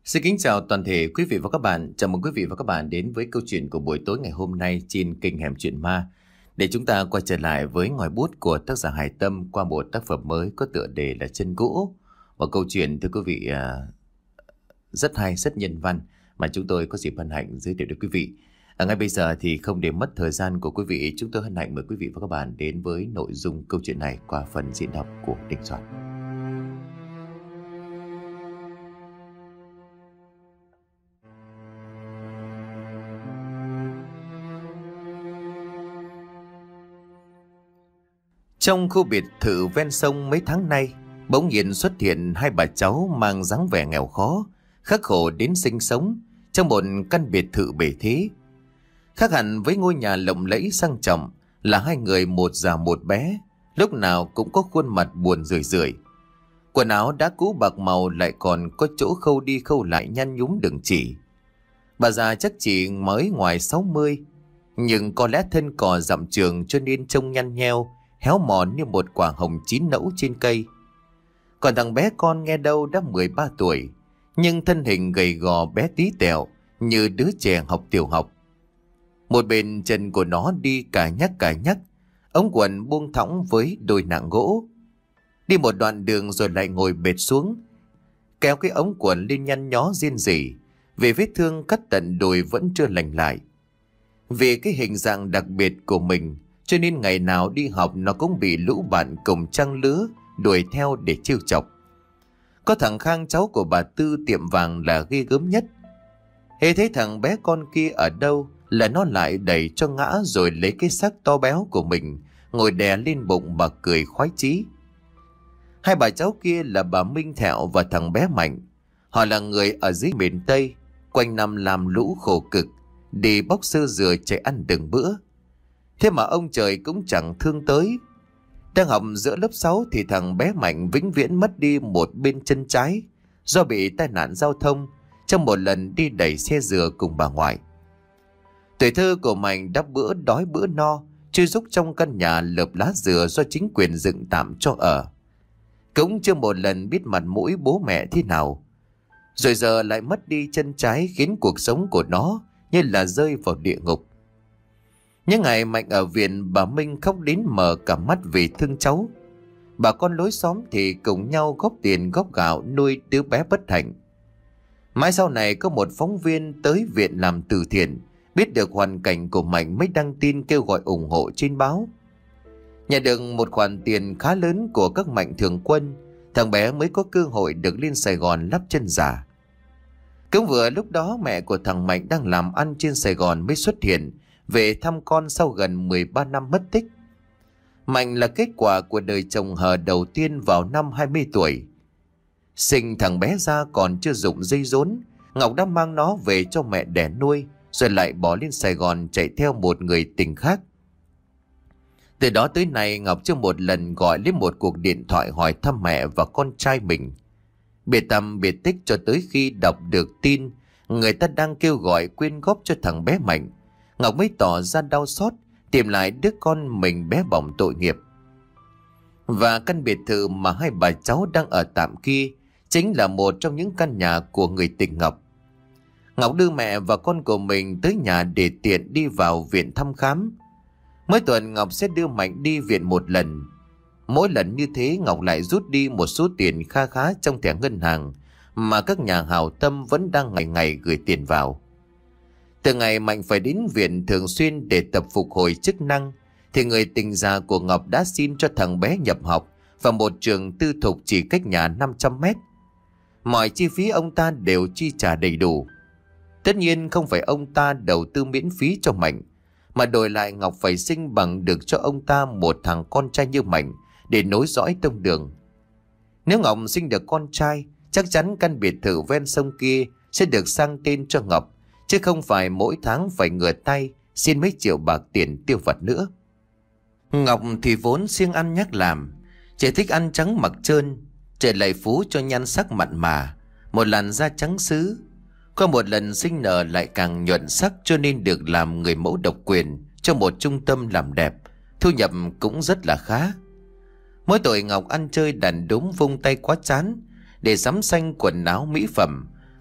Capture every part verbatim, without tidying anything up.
Xin kính chào toàn thể quý vị và các bạn. Chào mừng quý vị và các bạn đến với câu chuyện của buổi tối ngày hôm nay trên kênh Hẻm Chuyện Ma. Để chúng ta quay trở lại với ngòi bút của tác giả Hải Tâm qua một tác phẩm mới có tựa đề là Chân Gỗ. Một câu chuyện thưa quý vị rất hay, rất nhân văn mà chúng tôi có dịp hân hạnh giới thiệu đến quý vị. À, ngay bây giờ thì không để mất thời gian của quý vị, chúng tôi hân hạnh mời quý vị và các bạn đến với nội dung câu chuyện này qua phần diễn đọc của Đình Soạn. Trong khu biệt thự ven sông mấy tháng nay, bỗng nhiên xuất hiện hai bà cháu mang dáng vẻ nghèo khó, khắc khổ đến sinh sống trong một căn biệt thự bề thế. Khác hẳn với ngôi nhà lộng lẫy sang trọng là hai người một già một bé, lúc nào cũng có khuôn mặt buồn rười rượi. Quần áo đã cũ bạc màu lại còn có chỗ khâu đi khâu lại nhăn nhúm đừng chỉ. Bà già chắc chỉ mới ngoài sáu mươi, nhưng có lẽ thân cò dặm trường cho nên trông nhăn nheo, héo mòn như một quả hồng chín nẫu trên cây. Còn thằng bé con nghe đâu đã mười ba tuổi, nhưng thân hình gầy gò bé tí tẹo như đứa trẻ học tiểu học. Một bên chân của nó đi cả nhắc cả nhắc, ống quần buông thõng với đôi nạng gỗ. Đi một đoạn đường rồi lại ngồi bệt xuống, kéo cái ống quần lên nhăn nhó riêng rỉ, vì vết thương cắt tận đùi vẫn chưa lành lại. Vì cái hình dạng đặc biệt của mình, cho nên ngày nào đi học nó cũng bị lũ bạn cùng trang lứa đuổi theo để trêu chọc. Có thằng Khang cháu của bà Tư tiệm vàng là ghê gớm nhất. Hễ thấy thằng bé con kia ở đâu là nó lại đẩy cho ngã, rồi lấy cái xác to béo của mình ngồi đè lên bụng mà cười khoái chí. Hai bà cháu kia là bà Minh Thẹo và thằng bé Mạnh. Họ là người ở dưới miền Tây, quanh năm làm lũ khổ cực, đi bóc sơ dừa chạy ăn từng bữa. Thế mà ông trời cũng chẳng thương tới. Đang học giữa lớp sáu thì thằng bé Mạnh vĩnh viễn mất đi một bên chân trái do bị tai nạn giao thông trong một lần đi đẩy xe dừa cùng bà ngoại. Tuổi thơ của Mạnh đã bữa đói bữa no, chui rúc trong căn nhà lợp lá dừa do chính quyền dựng tạm cho ở. Cũng chưa một lần biết mặt mũi bố mẹ thế nào. Rồi giờ lại mất đi chân trái khiến cuộc sống của nó như là rơi vào địa ngục. Những ngày Mạnh ở viện, bà Minh khóc đến mở cả mắt vì thương cháu. Bà con lối xóm thì cùng nhau góp tiền góp gạo nuôi đứa bé bất hạnh. Mãi sau này có một phóng viên tới viện làm từ thiện, biết được hoàn cảnh của Mạnh mới đăng tin kêu gọi ủng hộ trên báo. Nhận được một khoản tiền khá lớn của các mạnh thường quân, thằng bé mới có cơ hội được lên Sài Gòn lắp chân giả. Cũng vừa lúc đó mẹ của thằng Mạnh đang làm ăn trên Sài Gòn mới xuất hiện về thăm con sau gần mười ba năm mất tích. Mạnh là kết quả của đời chồng hờ đầu tiên vào năm hai mươi tuổi. Sinh thằng bé ra còn chưa dụng dây rốn, Ngọc đã mang nó về cho mẹ đẻ nuôi, rồi lại bỏ lên Sài Gòn chạy theo một người tình khác. Từ đó tới nay Ngọc chưa một lần gọi lấy một cuộc điện thoại hỏi thăm mẹ và con trai mình. Biệt tâm biệt tích cho tới khi đọc được tin người ta đang kêu gọi quyên góp cho thằng bé Mạnh, Ngọc mới tỏ ra đau xót tìm lại đứa con mình bé bỏng tội nghiệp. Và căn biệt thự mà hai bà cháu đang ở tạm kia chính là một trong những căn nhà của người tình Ngọc. Ngọc đưa mẹ và con của mình tới nhà để tiện đi vào viện thăm khám. Mỗi tuần Ngọc sẽ đưa Mạnh đi viện một lần. Mỗi lần như thế Ngọc lại rút đi một số tiền kha khá trong thẻ ngân hàng mà các nhà hảo tâm vẫn đang ngày ngày gửi tiền vào. Từ ngày Mạnh phải đến viện thường xuyên để tập phục hồi chức năng, thì người tình già của Ngọc đã xin cho thằng bé nhập học vào một trường tư thục chỉ cách nhà năm trăm mét. Mọi chi phí ông ta đều chi trả đầy đủ. Tất nhiên không phải ông ta đầu tư miễn phí cho Mạnh, mà đổi lại Ngọc phải sinh bằng được cho ông ta một thằng con trai như Mạnh để nối dõi tông đường. Nếu Ngọc sinh được con trai, chắc chắn căn biệt thự ven sông kia sẽ được sang tên cho Ngọc, chứ không phải mỗi tháng phải ngửa tay xin mấy triệu bạc tiền tiêu vặt nữa. Ngọc thì vốn siêng ăn nhắc làm, chỉ thích ăn trắng mặc trơn, trời lại phú cho nhan sắc mặn mà, một làn da trắng sứ. Có một lần sinh nở lại càng nhuận sắc, cho nên được làm người mẫu độc quyền cho một trung tâm làm đẹp, thu nhập cũng rất là khá. Mỗi tội Ngọc ăn chơi đàn đúm vung tay quá chán, để sắm xanh quần áo mỹ phẩm,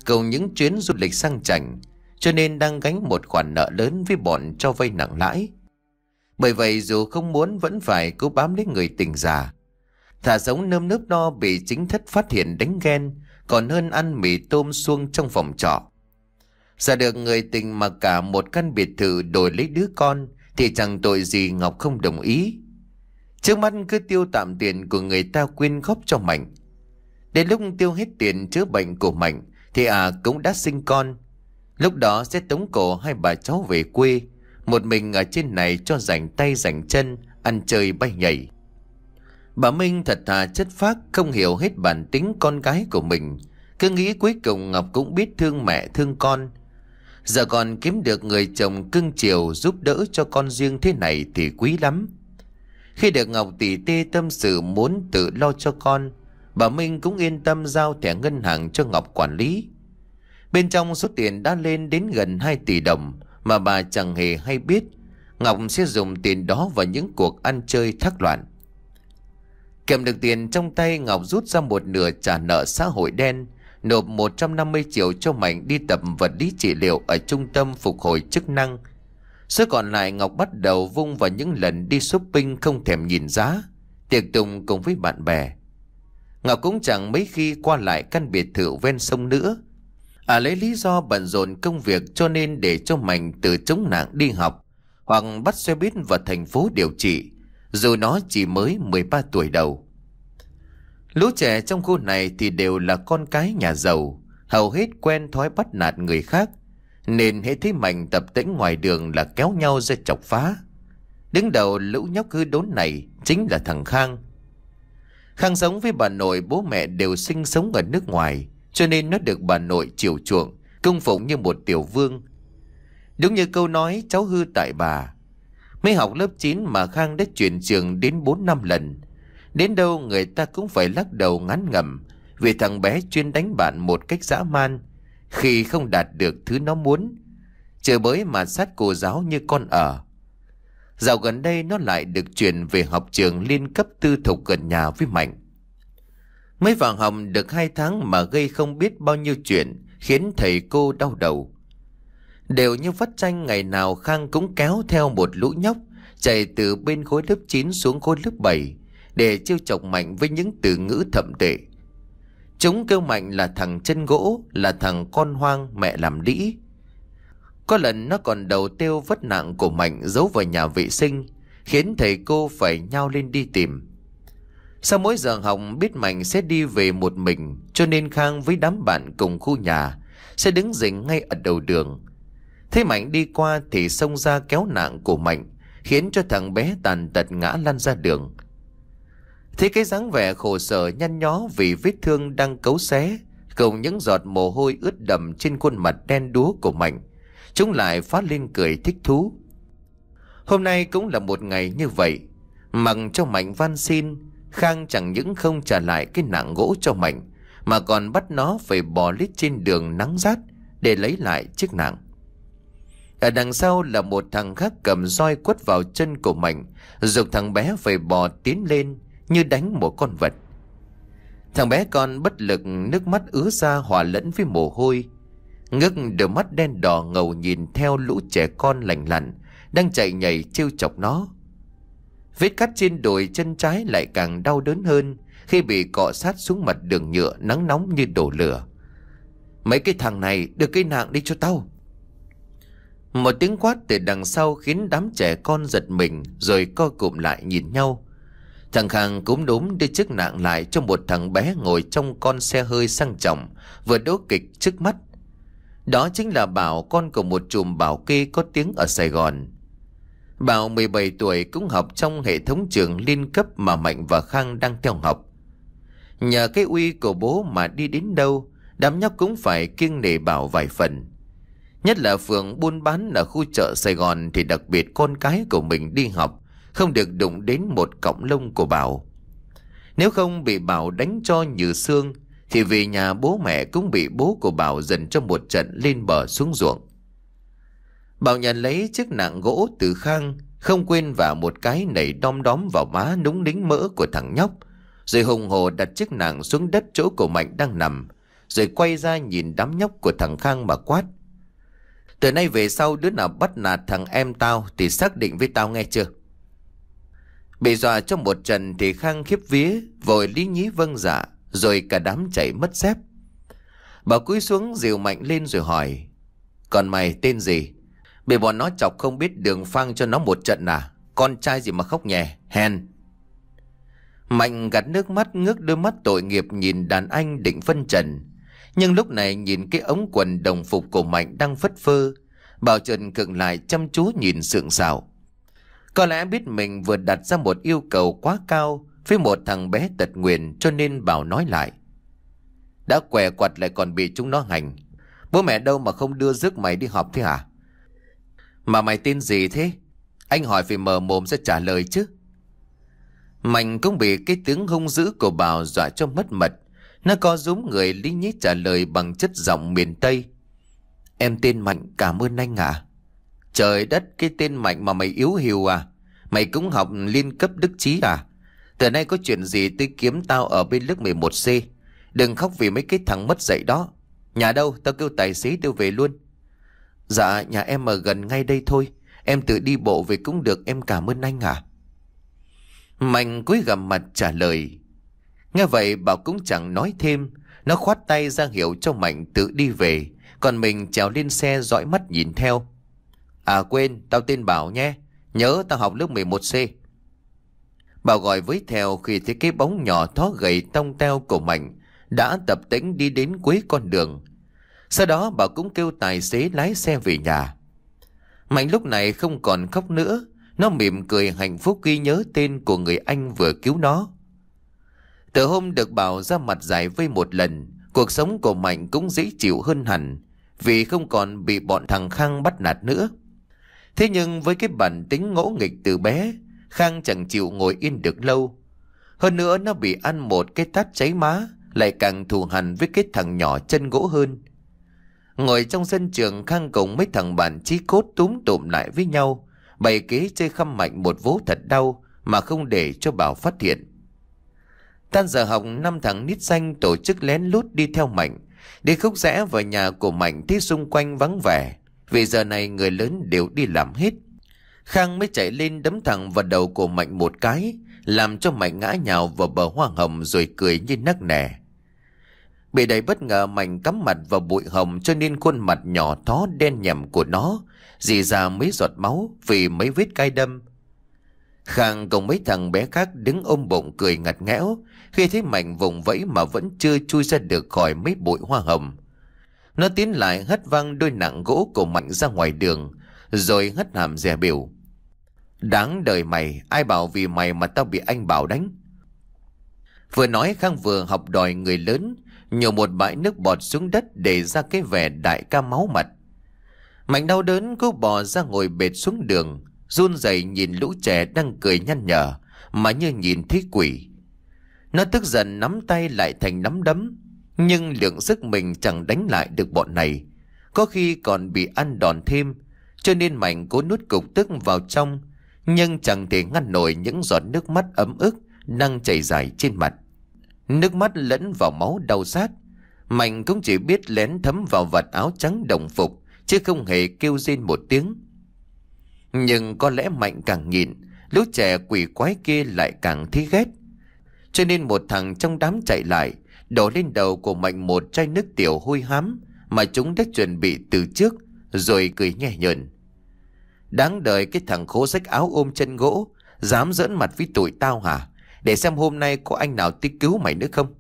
cùng những chuyến du lịch sang chảnh, cho nên đang gánh một khoản nợ lớn với bọn cho vay nặng lãi. Bởi vậy dù không muốn vẫn phải cố bám lấy người tình già. Thà sống nơm nớp no bị chính thất phát hiện đánh ghen, còn hơn ăn mì tôm suông trong phòng trọ. Giờ được người tình mà cả một căn biệt thự đổi lấy đứa con thì chẳng tội gì Ngọc không đồng ý. Trước mắt cứ tiêu tạm tiền của người ta quyên góp cho Mạnh. Đến lúc tiêu hết tiền chữa bệnh của Mạnh thì à cũng đã sinh con. Lúc đó sẽ tống cổ hai bà cháu về quê, một mình ở trên này cho rảnh tay rảnh chân, ăn chơi bay nhảy. Bà Minh thật thà chất phác, không hiểu hết bản tính con gái của mình, cứ nghĩ cuối cùng Ngọc cũng biết thương mẹ thương con. Giờ còn kiếm được người chồng cưng chiều giúp đỡ cho con riêng thế này thì quý lắm. Khi được Ngọc tỉ tê tâm sự muốn tự lo cho con, bà Minh cũng yên tâm giao thẻ ngân hàng cho Ngọc quản lý. Bên trong số tiền đã lên đến gần hai tỷ đồng mà bà chẳng hề hay biết. Ngọc sẽ dùng tiền đó vào những cuộc ăn chơi thác loạn. Kèm được tiền trong tay, Ngọc rút ra một nửa trả nợ xã hội đen, nộp một trăm năm mươi triệu cho Mạnh đi tập vật lý trị liệu ở trung tâm phục hồi chức năng. Số còn lại Ngọc bắt đầu vung vào những lần đi shopping không thèm nhìn giá, tiệc tùng cùng với bạn bè. Ngọc cũng chẳng mấy khi qua lại căn biệt thự ven sông nữa. À lấy lý do bận rộn công việc cho nên để cho Mạnh từ chống nạn đi học hoặc bắt xe buýt vào thành phố điều trị, dù nó chỉ mới mười ba tuổi đầu. Lũ trẻ trong khu này thì đều là con cái nhà giàu, hầu hết quen thói bắt nạt người khác, nên hễ thấy Mạnh tập tễnh ngoài đường là kéo nhau ra chọc phá. Đứng đầu lũ nhóc hư đốn này chính là thằng Khang. Khang sống với bà nội, bố mẹ đều sinh sống ở nước ngoài, cho nên nó được bà nội chiều chuộng, cung phụng như một tiểu vương. Đúng như câu nói cháu hư tại bà. Mới học lớp chín mà Khang đã chuyển trường đến bốn năm lần. Đến đâu người ta cũng phải lắc đầu ngán ngẩm, vì thằng bé chuyên đánh bạn một cách dã man khi không đạt được thứ nó muốn, chửi bới mà sát cô giáo như con ở. Dạo gần đây nó lại được chuyển về học trường liên cấp tư thục gần nhà với Mạnh. Mới vào học được hai tháng mà gây không biết bao nhiêu chuyện, khiến thầy cô đau đầu. Đều như vắt chanh, ngày nào Khang cũng kéo theo một lũ nhóc chạy từ bên khối lớp chín xuống khối lớp bảy để trêu chọc Mạnh với những từ ngữ thậm tệ. Chúng kêu Mạnh là thằng chân gỗ, là thằng con hoang mẹ làm đĩ. Có lần nó còn đầu têu vất nặng của Mạnh giấu vào nhà vệ sinh, khiến thầy cô phải nhao lên đi tìm. Sau mỗi giờ học biết Mạnh sẽ đi về một mình, cho nên Khang với đám bạn cùng khu nhà sẽ đứng rình ngay ở đầu đường. Thấy Mạnh đi qua thì xông ra kéo nạng của Mạnh, khiến cho thằng bé tàn tật ngã lăn ra đường. Thấy cái dáng vẻ khổ sở nhăn nhó vì vết thương đang cấu xé, cùng những giọt mồ hôi ướt đẫm trên khuôn mặt đen đúa của Mạnh, chúng lại phát lên cười thích thú. Hôm nay cũng là một ngày như vậy. Mặc cho Mạnh van xin, Khang chẳng những không trả lại cái nạng gỗ cho Mạnh, mà còn bắt nó phải bò lết trên đường nắng rát để lấy lại chiếc nạng. Ở đằng sau là một thằng khác cầm roi quất vào chân của Mạnh, giục thằng bé phải bò tiến lên như đánh một con vật. Thằng bé con bất lực, nước mắt ứa ra hòa lẫn với mồ hôi, ngước đôi mắt đen đỏ ngầu nhìn theo lũ trẻ con lành lặn đang chạy nhảy trêu chọc nó. Vết cắt trên đùi chân trái lại càng đau đớn hơn khi bị cọ sát xuống mặt đường nhựa nắng nóng như đổ lửa. Mấy cái thằng này đưa cái nạng đi cho tao. Một tiếng quát từ đằng sau khiến đám trẻ con giật mình rồi co cụm lại nhìn nhau. Thằng Khang cũng đúm đưa chiếc nạng lại cho một thằng bé ngồi trong con xe hơi sang trọng vừa đỗ kịch trước mắt. Đó chính là Bảo, con của một trùm bảo kê có tiếng ở Sài Gòn. Bảo mười bảy tuổi, cũng học trong hệ thống trường liên cấp mà Mạnh và Khang đang theo học. Nhờ cái uy của bố mà đi đến đâu, đám nhóc cũng phải kiêng nể Bảo vài phần. Nhất là phường buôn bán ở khu chợ Sài Gòn thì đặc biệt con cái của mình đi học không được đụng đến một cọng lông của Bảo. Nếu không bị Bảo đánh cho như xương thì về nhà bố mẹ cũng bị bố của Bảo dần cho một trận lên bờ xuống ruộng. Bảo nhận lấy chiếc nạng gỗ từ Khang, không quên vào một cái nảy đom đóm vào má núng nính mỡ của thằng nhóc, rồi hùng hồ đặt chiếc nạng xuống đất chỗ của Mạnh đang nằm, rồi quay ra nhìn đám nhóc của thằng Khang mà quát: Từ nay về sau đứa nào bắt nạt thằng em tao thì xác định với tao nghe chưa? Bị dọa trong một trận thì Khang khiếp vía, vội lý nhí vâng dạ, rồi cả đám chạy mất dép. Bảo cúi xuống dìu Mạnh lên rồi hỏi: Còn mày tên gì? Bị bọn nó chọc không biết đường phang cho nó một trận à? Con trai gì mà khóc nhè, hèn. Mạnh gạt nước mắt, ngước đôi mắt tội nghiệp nhìn đàn anh định phân trần. Nhưng lúc này nhìn cái ống quần đồng phục của Mạnh đang phất phơ, Bảo trần khựng lại chăm chú nhìn sượng sạo. Có lẽ biết mình vừa đặt ra một yêu cầu quá cao với một thằng bé tật nguyền, cho nên Bảo nói lại: Đã què quặt lại còn bị chúng nó hành. Bố mẹ đâu mà không đưa rước mày đi học thế hả? Mà mày tên gì thế? Anh hỏi phải mở mồm ra trả lời chứ. Mạnh cũng bị cái tiếng hung dữ của Bảo dọa cho mất mật. Nó co rúm người lý nhí trả lời bằng chất giọng miền Tây: Em tên Mạnh, cảm ơn anh ạ. Trời đất, cái tên Mạnh mà mày yếu hiu à? Mày cũng học liên cấp đức trí à? Từ nay có chuyện gì tới kiếm tao ở bên lớp mười một C. Đừng khóc vì mấy cái thằng mất dạy đó. Nhà đâu, tao kêu tài xế đưa về luôn. Dạ, nhà em ở gần ngay đây thôi. Em tự đi bộ về cũng được, em cảm ơn anh ạ. Mạnh cúi gằm mặt trả lời. Nghe vậy Bảo cũng chẳng nói thêm. Nó khoát tay ra hiệu cho Mạnh tự đi về, còn mình trèo lên xe dõi mắt nhìn theo. À quên, tao tên Bảo nhé. Nhớ tao học lớp mười một C. Bảo gọi với theo khi thấy cái bóng nhỏ thó gầy tông teo của Mạnh đã tập tễnh đi đến cuối con đường. Sau đó Bảo cũng kêu tài xế lái xe về nhà. Mạnh lúc này không còn khóc nữa. Nó mỉm cười hạnh phúc ghi nhớ tên của người anh vừa cứu nó. Từ hôm được Bảo ra mặt giải vây một lần, cuộc sống của Mạnh cũng dễ chịu hơn hẳn, vì không còn bị bọn thằng Khang bắt nạt nữa. Thế nhưng với cái bản tính ngỗ nghịch từ bé, Khang chẳng chịu ngồi yên được lâu. Hơn nữa nó bị ăn một cái tát cháy má, lại càng thù hằn với cái thằng nhỏ chân gỗ hơn. Ngồi trong sân trường, Khang cùng mấy thằng bạn chí cốt túm tụm lại với nhau, bày kế chơi khăm Mạnh một vố thật đau mà không để cho Bảo phát hiện. Tan giờ học, năm thằng nít xanh tổ chức lén lút đi theo Mạnh. Đi khúc rẽ vào nhà của Mạnh thấy xung quanh vắng vẻ, vì giờ này người lớn đều đi làm hết. Khang mới chạy lên đấm thẳng vào đầu của Mạnh một cái, làm cho Mạnh ngã nhào vào bờ hoa hồng rồi cười như nắc nẻ. Bị đầy bất ngờ, Mạnh cắm mặt vào bụi hồng cho nên khuôn mặt nhỏ thó đen nhèm của nó rỉ ra mấy giọt máu vì mấy vết cay đâm. Khang cùng mấy thằng bé khác đứng ôm bụng cười ngặt nghẽo khi thấy Mạnh vùng vẫy mà vẫn chưa chui ra được khỏi mấy bụi hoa hồng. Nó tiến lại hất văng đôi nặng gỗ của Mạnh ra ngoài đường, rồi hất hàm dè biểu: Đáng đời mày, ai bảo vì mày mà tao bị anh Bảo đánh. Vừa nói Khang vừa học đòi người lớn, nhổ một bãi nước bọt xuống đất để ra cái vẻ đại ca máu mặt. Mạnh đau đớn cố bò ra ngồi bệt xuống đường, run rẩy nhìn lũ trẻ đang cười nhăn nhở mà như nhìn thấy quỷ. Nó tức giận nắm tay lại thành nắm đấm, nhưng lượng sức mình chẳng đánh lại được bọn này, có khi còn bị ăn đòn thêm, cho nên Mạnh cố nuốt cục tức vào trong, nhưng chẳng thể ngăn nổi những giọt nước mắt ấm ức đang chảy dài trên mặt. Nước mắt lẫn vào máu đau rát. Mạnh cũng chỉ biết lén thấm vào vạt áo trắng đồng phục, chứ không hề kêu rên một tiếng. Nhưng có lẽ Mạnh càng nhịn, lũ trẻ quỷ quái kia lại càng thấy ghét. Cho nên một thằng trong đám chạy lại, đổ lên đầu của Mạnh một chai nước tiểu hôi hám mà chúng đã chuẩn bị từ trước, rồi cười nhẹ nhợn: Đáng đời cái thằng khố rách áo ôm chân gỗ, dám giỡn mặt với tụi tao hả? Để xem hôm nay có anh nào tới cứu mày nữa không.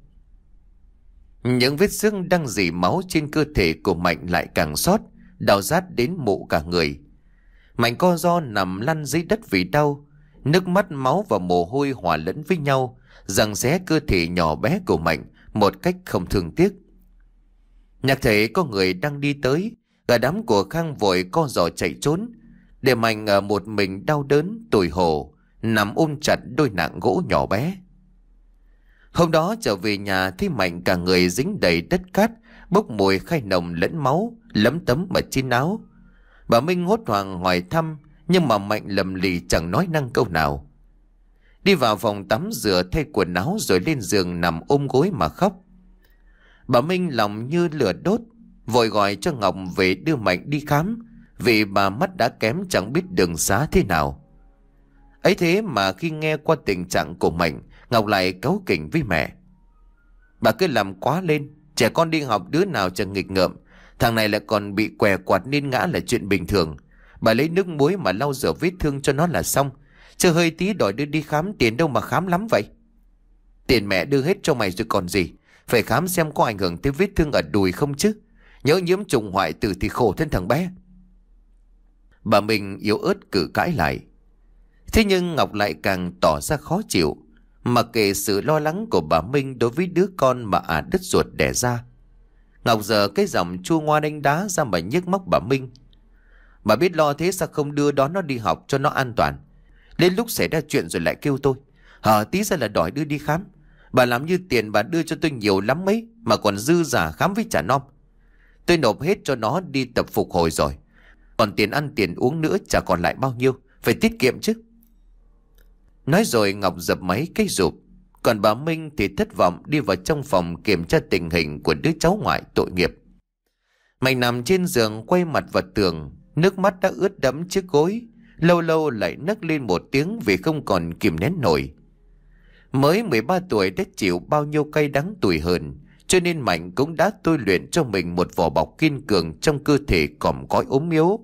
Những vết xương đang rỉ máu trên cơ thể của Mạnh lại càng xót, đau rát đến mụ cả người. Mạnh co ro nằm lăn dưới đất vì đau, nước mắt, máu và mồ hôi hòa lẫn với nhau, giằng xé cơ thể nhỏ bé của Mạnh một cách không thương tiếc. Nhạc thấy có người đang đi tới, cả đám của Khang vội co giò chạy trốn, để Mạnh ở một mình đau đớn tủi hổ nằm ôm chặt đôi nạng gỗ nhỏ bé. Hôm đó trở về nhà thấy Mạnh cả người dính đầy đất cát, bốc mùi khai nồng lẫn máu, lấm tấm ở trên áo. Bà Minh hốt hoảng hỏi thăm, nhưng mà Mạnh lầm lì chẳng nói năng câu nào. Đi vào phòng tắm rửa thay quần áo rồi lên giường nằm ôm gối mà khóc. Bà Minh lòng như lửa đốt, vội gọi cho Ngọc về đưa Mạnh đi khám, vì bà mắt đã kém chẳng biết đường xá thế nào. Ấy thế mà khi nghe qua tình trạng của Mạnh, Ngọc lại cáu kỉnh với mẹ. Bà cứ làm quá lên, trẻ con đi học đứa nào chẳng nghịch ngợm, thằng này lại còn bị què quạt nên ngã là chuyện bình thường. Bà lấy nước muối mà lau rửa vết thương cho nó là xong, chứ hơi tí đòi đưa đi khám, tiền đâu mà khám lắm vậy. Tiền mẹ đưa hết cho mày rồi còn gì, phải khám xem có ảnh hưởng tới vết thương ở đùi không chứ. Nhớ nhiễm trùng hoại tử thì khổ thân thằng bé. Bà mình yếu ớt cự cãi lại. Thế nhưng Ngọc lại càng tỏ ra khó chịu, mặc kệ sự lo lắng của bà Minh đối với đứa con mà ả đứt ruột đẻ ra. Ngọc giờ cái giọng chua ngoa đánh đá ra mà nhức móc bà Minh. Bà biết lo thế sao không đưa đón nó đi học cho nó an toàn, đến lúc xảy ra chuyện rồi lại kêu tôi hở tí ra là đòi đưa đi khám. Bà làm như tiền bà đưa cho tôi nhiều lắm mấy mà còn dư giả khám với trả nom. Tôi nộp hết cho nó đi tập phục hồi rồi, còn tiền ăn tiền uống nữa chả còn lại bao nhiêu, phải tiết kiệm chứ. Nói rồi Ngọc dập máy cái rụp. Còn bà Minh thì thất vọng đi vào trong phòng kiểm tra tình hình của đứa cháu ngoại tội nghiệp. Mạnh nằm trên giường quay mặt vào tường, nước mắt đã ướt đẫm chiếc gối, lâu lâu lại nấc lên một tiếng vì không còn kìm nén nổi. Mới mười ba tuổi đã chịu bao nhiêu cay đắng tủi hờn, cho nên Mạnh cũng đã tôi luyện cho mình một vỏ bọc kiên cường trong cơ thể còm cõi ốm yếu.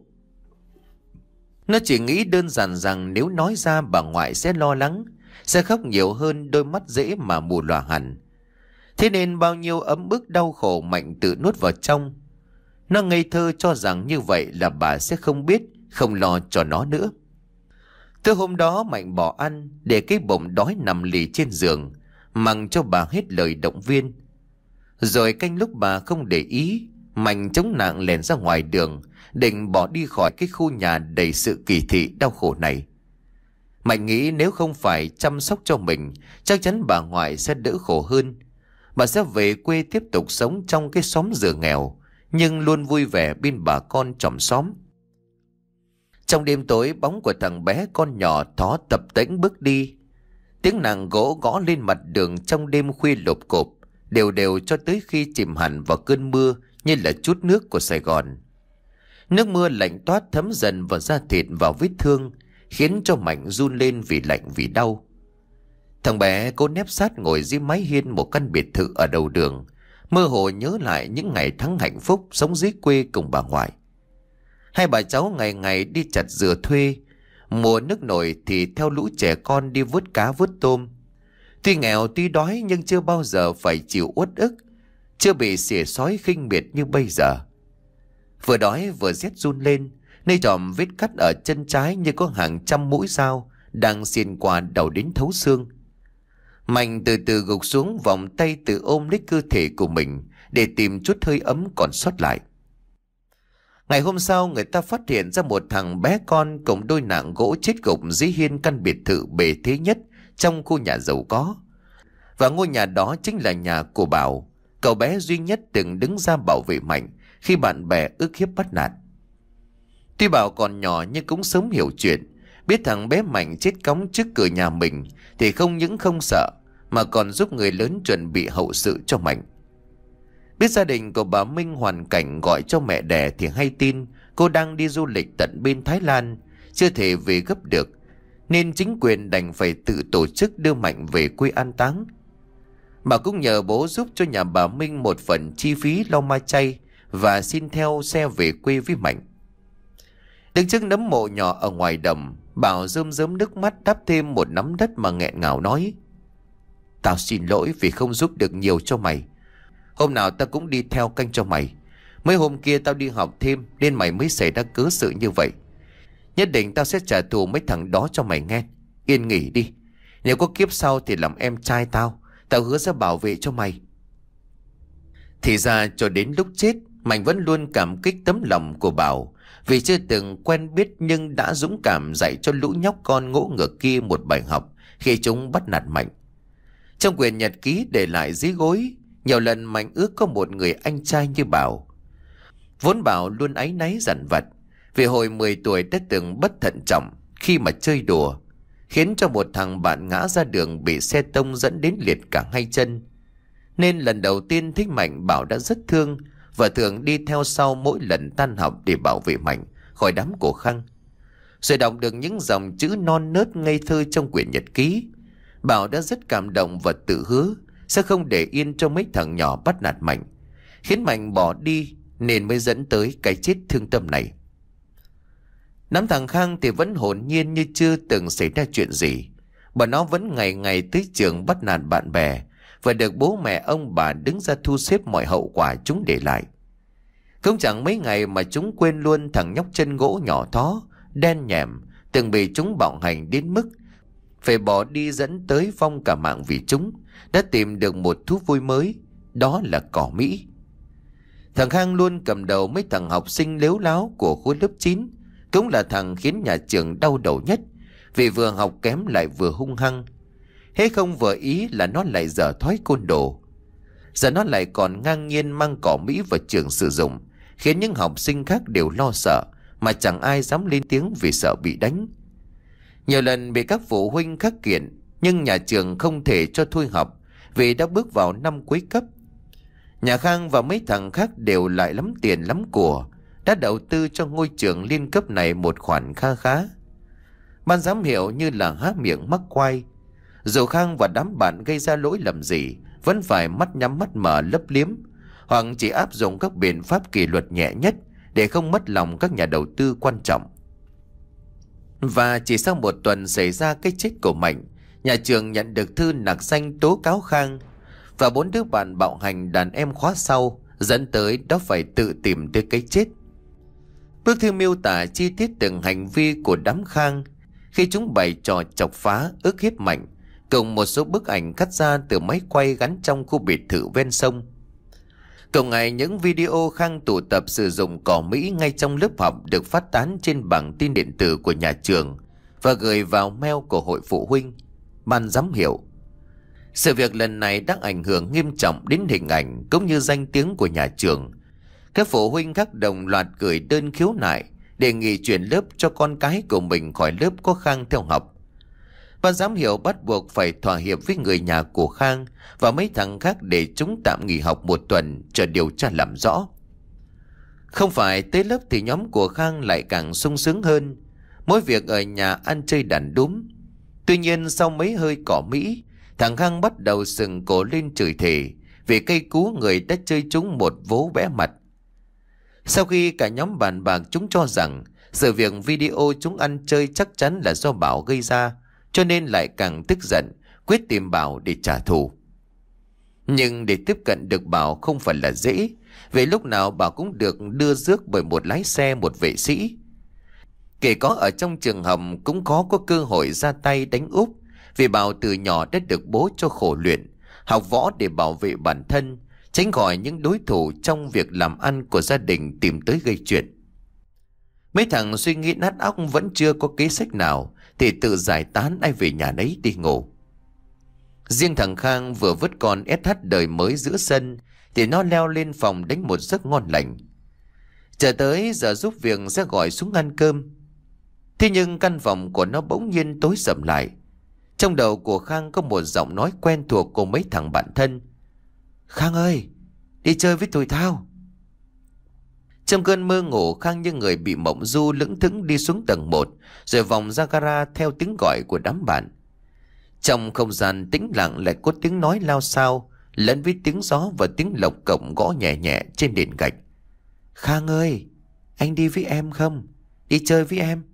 Nó chỉ nghĩ đơn giản rằng nếu nói ra bà ngoại sẽ lo lắng, sẽ khóc nhiều hơn, đôi mắt dễ mà mù lòa hẳn. Thế nên bao nhiêu ấm ức đau khổ Mạnh tự nuốt vào trong. Nó ngây thơ cho rằng như vậy là bà sẽ không biết, không lo cho nó nữa. Từ hôm đó Mạnh bỏ ăn, để cái bụng đói nằm lì trên giường, mặc cho bà hết lời động viên. Rồi canh lúc bà không để ý, Mạnh chống nạng lèn ra ngoài đường, định bỏ đi khỏi cái khu nhà đầy sự kỳ thị đau khổ này. Mạnh nghĩ nếu không phải chăm sóc cho mình, chắc chắn bà ngoại sẽ đỡ khổ hơn. Bà sẽ về quê tiếp tục sống trong cái xóm dừa nghèo, nhưng luôn vui vẻ bên bà con chòm xóm. Trong đêm tối, bóng của thằng bé con nhỏ thó tập tễnh bước đi. Tiếng nàng gỗ gõ lên mặt đường trong đêm khuya lộp cộp, đều đều cho tới khi chìm hẳn vào cơn mưa như là chút nước của Sài Gòn. Nước mưa lạnh toát thấm dần vào da thịt, vào vết thương, khiến cho Mạnh run lên vì lạnh vì đau. Thằng bé cố nép sát ngồi dưới mái hiên một căn biệt thự ở đầu đường, mơ hồ nhớ lại những ngày tháng hạnh phúc sống dưới quê cùng bà ngoại. Hai bà cháu ngày ngày đi chặt dừa thuê, mùa nước nổi thì theo lũ trẻ con đi vớt cá vớt tôm. Tuy nghèo tuy đói nhưng chưa bao giờ phải chịu uất ức, chưa bị xỉa xói khinh miệt như bây giờ. Vừa đói vừa rét run lên, nơi tròm vết cắt ở chân trái như có hàng trăm mũi dao đang xiên qua đầu đến thấu xương. Mạnh từ từ gục xuống, vòng tay tự ôm lấy cơ thể của mình để tìm chút hơi ấm còn sót lại. Ngày hôm sau, người ta phát hiện ra một thằng bé con cùng đôi nạng gỗ chết gục dưới hiên căn biệt thự bề thế nhất trong khu nhà giàu có. Và ngôi nhà đó chính là nhà của Bảo, cậu bé duy nhất từng đứng ra bảo vệ Mạnh khi bạn bè ức hiếp bắt nạt. Tuy Bảo còn nhỏ nhưng cũng sớm hiểu chuyện, biết thằng bé Mạnh chết cóng trước cửa nhà mình thì không những không sợ mà còn giúp người lớn chuẩn bị hậu sự cho Mạnh. Biết gia đình của bà Minh hoàn cảnh gọi cho mẹ đẻ thì hay tin cô đang đi du lịch tận bên Thái Lan, chưa thể về gấp được, nên chính quyền đành phải tự tổ chức đưa Mạnh về quê an táng. Bà cũng nhờ bố giúp cho nhà bà Minh một phần chi phí lo ma chay và xin theo xe về quê với Mạnh. Đứng trước nấm mộ nhỏ ở ngoài đầm, Bảo rơm rớm nước mắt đắp thêm một nắm đất mà nghẹn ngào nói: "Tao xin lỗi vì không giúp được nhiều cho mày. Hôm nào tao cũng đi theo canh cho mày. Mấy hôm kia tao đi học thêm nên mày mới xảy ra cớ sự như vậy. Nhất định tao sẽ trả thù mấy thằng đó cho mày nghe. Yên nghỉ đi. Nếu có kiếp sau thì làm em trai tao. Tao hứa sẽ bảo vệ cho mày." Thì ra cho đến lúc chết, Mạnh vẫn luôn cảm kích tấm lòng của Bảo, vì chưa từng quen biết nhưng đã dũng cảm dạy cho lũ nhóc con ngỗ ngược kia một bài học khi chúng bắt nạt Mạnh. Trong quyển nhật ký để lại dưới gối, nhiều lần Mạnh ước có một người anh trai như Bảo. Vốn Bảo luôn áy náy dằn vặt vì hồi mười tuổi đã từng bất thận trọng khi mà chơi đùa, khiến cho một thằng bạn ngã ra đường bị xe tông dẫn đến liệt cả hai chân. nên lần đầu tiên thấy Mạnh, Bảo đã rất thương và thường đi theo sau mỗi lần tan học để bảo vệ Mạnh khỏi đám của Khang. Rồi đọc được những dòng chữ non nớt ngây thơ trong quyển nhật ký, Bảo đã rất cảm động và tự hứa sẽ không để yên cho mấy thằng nhỏ bắt nạt Mạnh, khiến Mạnh bỏ đi nên mới dẫn tới cái chết thương tâm này. Đám thằng Khang thì vẫn hồn nhiên như chưa từng xảy ra chuyện gì. Bọn nó vẫn ngày ngày tới trường bắt nạt bạn bè và được bố mẹ ông bà đứng ra thu xếp mọi hậu quả chúng để lại. Không chẳng mấy ngày mà chúng quên luôn thằng nhóc chân gỗ nhỏ thó, đen nhẻm, từng bị chúng bạo hành đến mức phải bỏ đi dẫn tới vong cả mạng vì chúng đã tìm được một thú vui mới, đó là cỏ Mỹ. Thằng Khang luôn cầm đầu mấy thằng học sinh lếu láo của khối lớp chín, cũng là thằng khiến nhà trường đau đầu nhất, vì vừa học kém lại vừa hung hăng. Hễ không vừa ý là nó lại dở thói côn đồ. Giờ nó lại còn ngang nhiên mang cỏ Mỹ vào trường sử dụng, khiến những học sinh khác đều lo sợ mà chẳng ai dám lên tiếng vì sợ bị đánh. Nhiều lần bị các phụ huynh khắc kiện, nhưng nhà trường không thể cho thôi học vì đã bước vào năm cuối cấp. Nhà Khang và mấy thằng khác đều lại lắm tiền lắm của, đã đầu tư cho ngôi trường liên cấp này một khoản kha khá. Ban giám hiệu như là há miệng mắc quay. Dù Khang và đám bạn gây ra lỗi lầm gì, vẫn phải mắt nhắm mắt mở lấp liếm, hoặc chỉ áp dụng các biện pháp kỷ luật nhẹ nhất để không mất lòng các nhà đầu tư quan trọng. Và chỉ sau một tuần xảy ra cái chết của Mạnh, nhà trường nhận được thư nạc danh tố cáo Khang và bốn đứa bạn bạo hành đàn em khóa sau, dẫn tới đó phải tự tìm tới cái chết. Bức thư miêu tả chi tiết từng hành vi của đám Khang khi chúng bày trò chọc phá, ức hiếp Mạnh, cùng một số bức ảnh cắt ra từ máy quay gắn trong khu biệt thự ven sông. Cùng ngày, những video Khang tụ tập sử dụng cỏ Mỹ ngay trong lớp học được phát tán trên bảng tin điện tử của nhà trường và gửi vào mail của hội phụ huynh, ban giám hiệu. Sự việc lần này đã ảnh hưởng nghiêm trọng đến hình ảnh cũng như danh tiếng của nhà trường. Các phụ huynh khác đồng loạt gửi đơn khiếu nại đề nghị chuyển lớp cho con cái của mình khỏi lớp có Khang theo học. Ban giám hiệu bắt buộc phải thỏa hiệp với người nhà của Khang và mấy thằng khác để chúng tạm nghỉ học một tuần chờ điều tra làm rõ. Không phải tới lớp thì nhóm của Khang lại càng sung sướng hơn, mỗi việc ở nhà ăn chơi đàn đúm. Tuy nhiên sau mấy hơi cỏ Mỹ, thằng Khang bắt đầu sừng cổ lên chửi thề vì cây cú người đã chơi chúng một vố bẽ mặt. Sau khi cả nhóm bàn bạc, chúng cho rằng sự việc video chúng ăn chơi chắc chắn là do Bảo gây ra, cho nên lại càng tức giận, quyết tìm Bảo để trả thù. Nhưng để tiếp cận được Bảo không phải là dễ, vì lúc nào Bảo cũng được đưa rước bởi một lái xe, một vệ sĩ. Kể có ở trong trường học cũng khó có cơ hội ra tay đánh úp, vì Bảo từ nhỏ đã được bố cho khổ luyện, học võ để bảo vệ bản thân, tránh khỏi những đối thủ trong việc làm ăn của gia đình tìm tới gây chuyện. Mấy thằng suy nghĩ nát óc vẫn chưa có kế sách nào thì tự giải tán ai về nhà nấy đi ngủ. Riêng thằng Khang vừa vứt con ét hát đời mới giữa sân thì nó leo lên phòng đánh một giấc ngon lành. Chờ tới giờ giúp việc sẽ gọi xuống ăn cơm. Thế nhưng căn phòng của nó bỗng nhiên tối sầm lại. Trong đầu của Khang có một giọng nói quen thuộc của mấy thằng bạn thân. Khang ơi, đi chơi với tụi tao. Trong cơn mơ ngủ, Khang như người bị mộng du lững thững đi xuống tầng một, rồi vòng ra gara theo tiếng gọi của đám bạn. Trong không gian tĩnh lặng lại có tiếng nói lao xao, lẫn với tiếng gió và tiếng lộc cổng gõ nhẹ nhẹ trên nền gạch. Khang ơi, anh đi với em không? Đi chơi với em.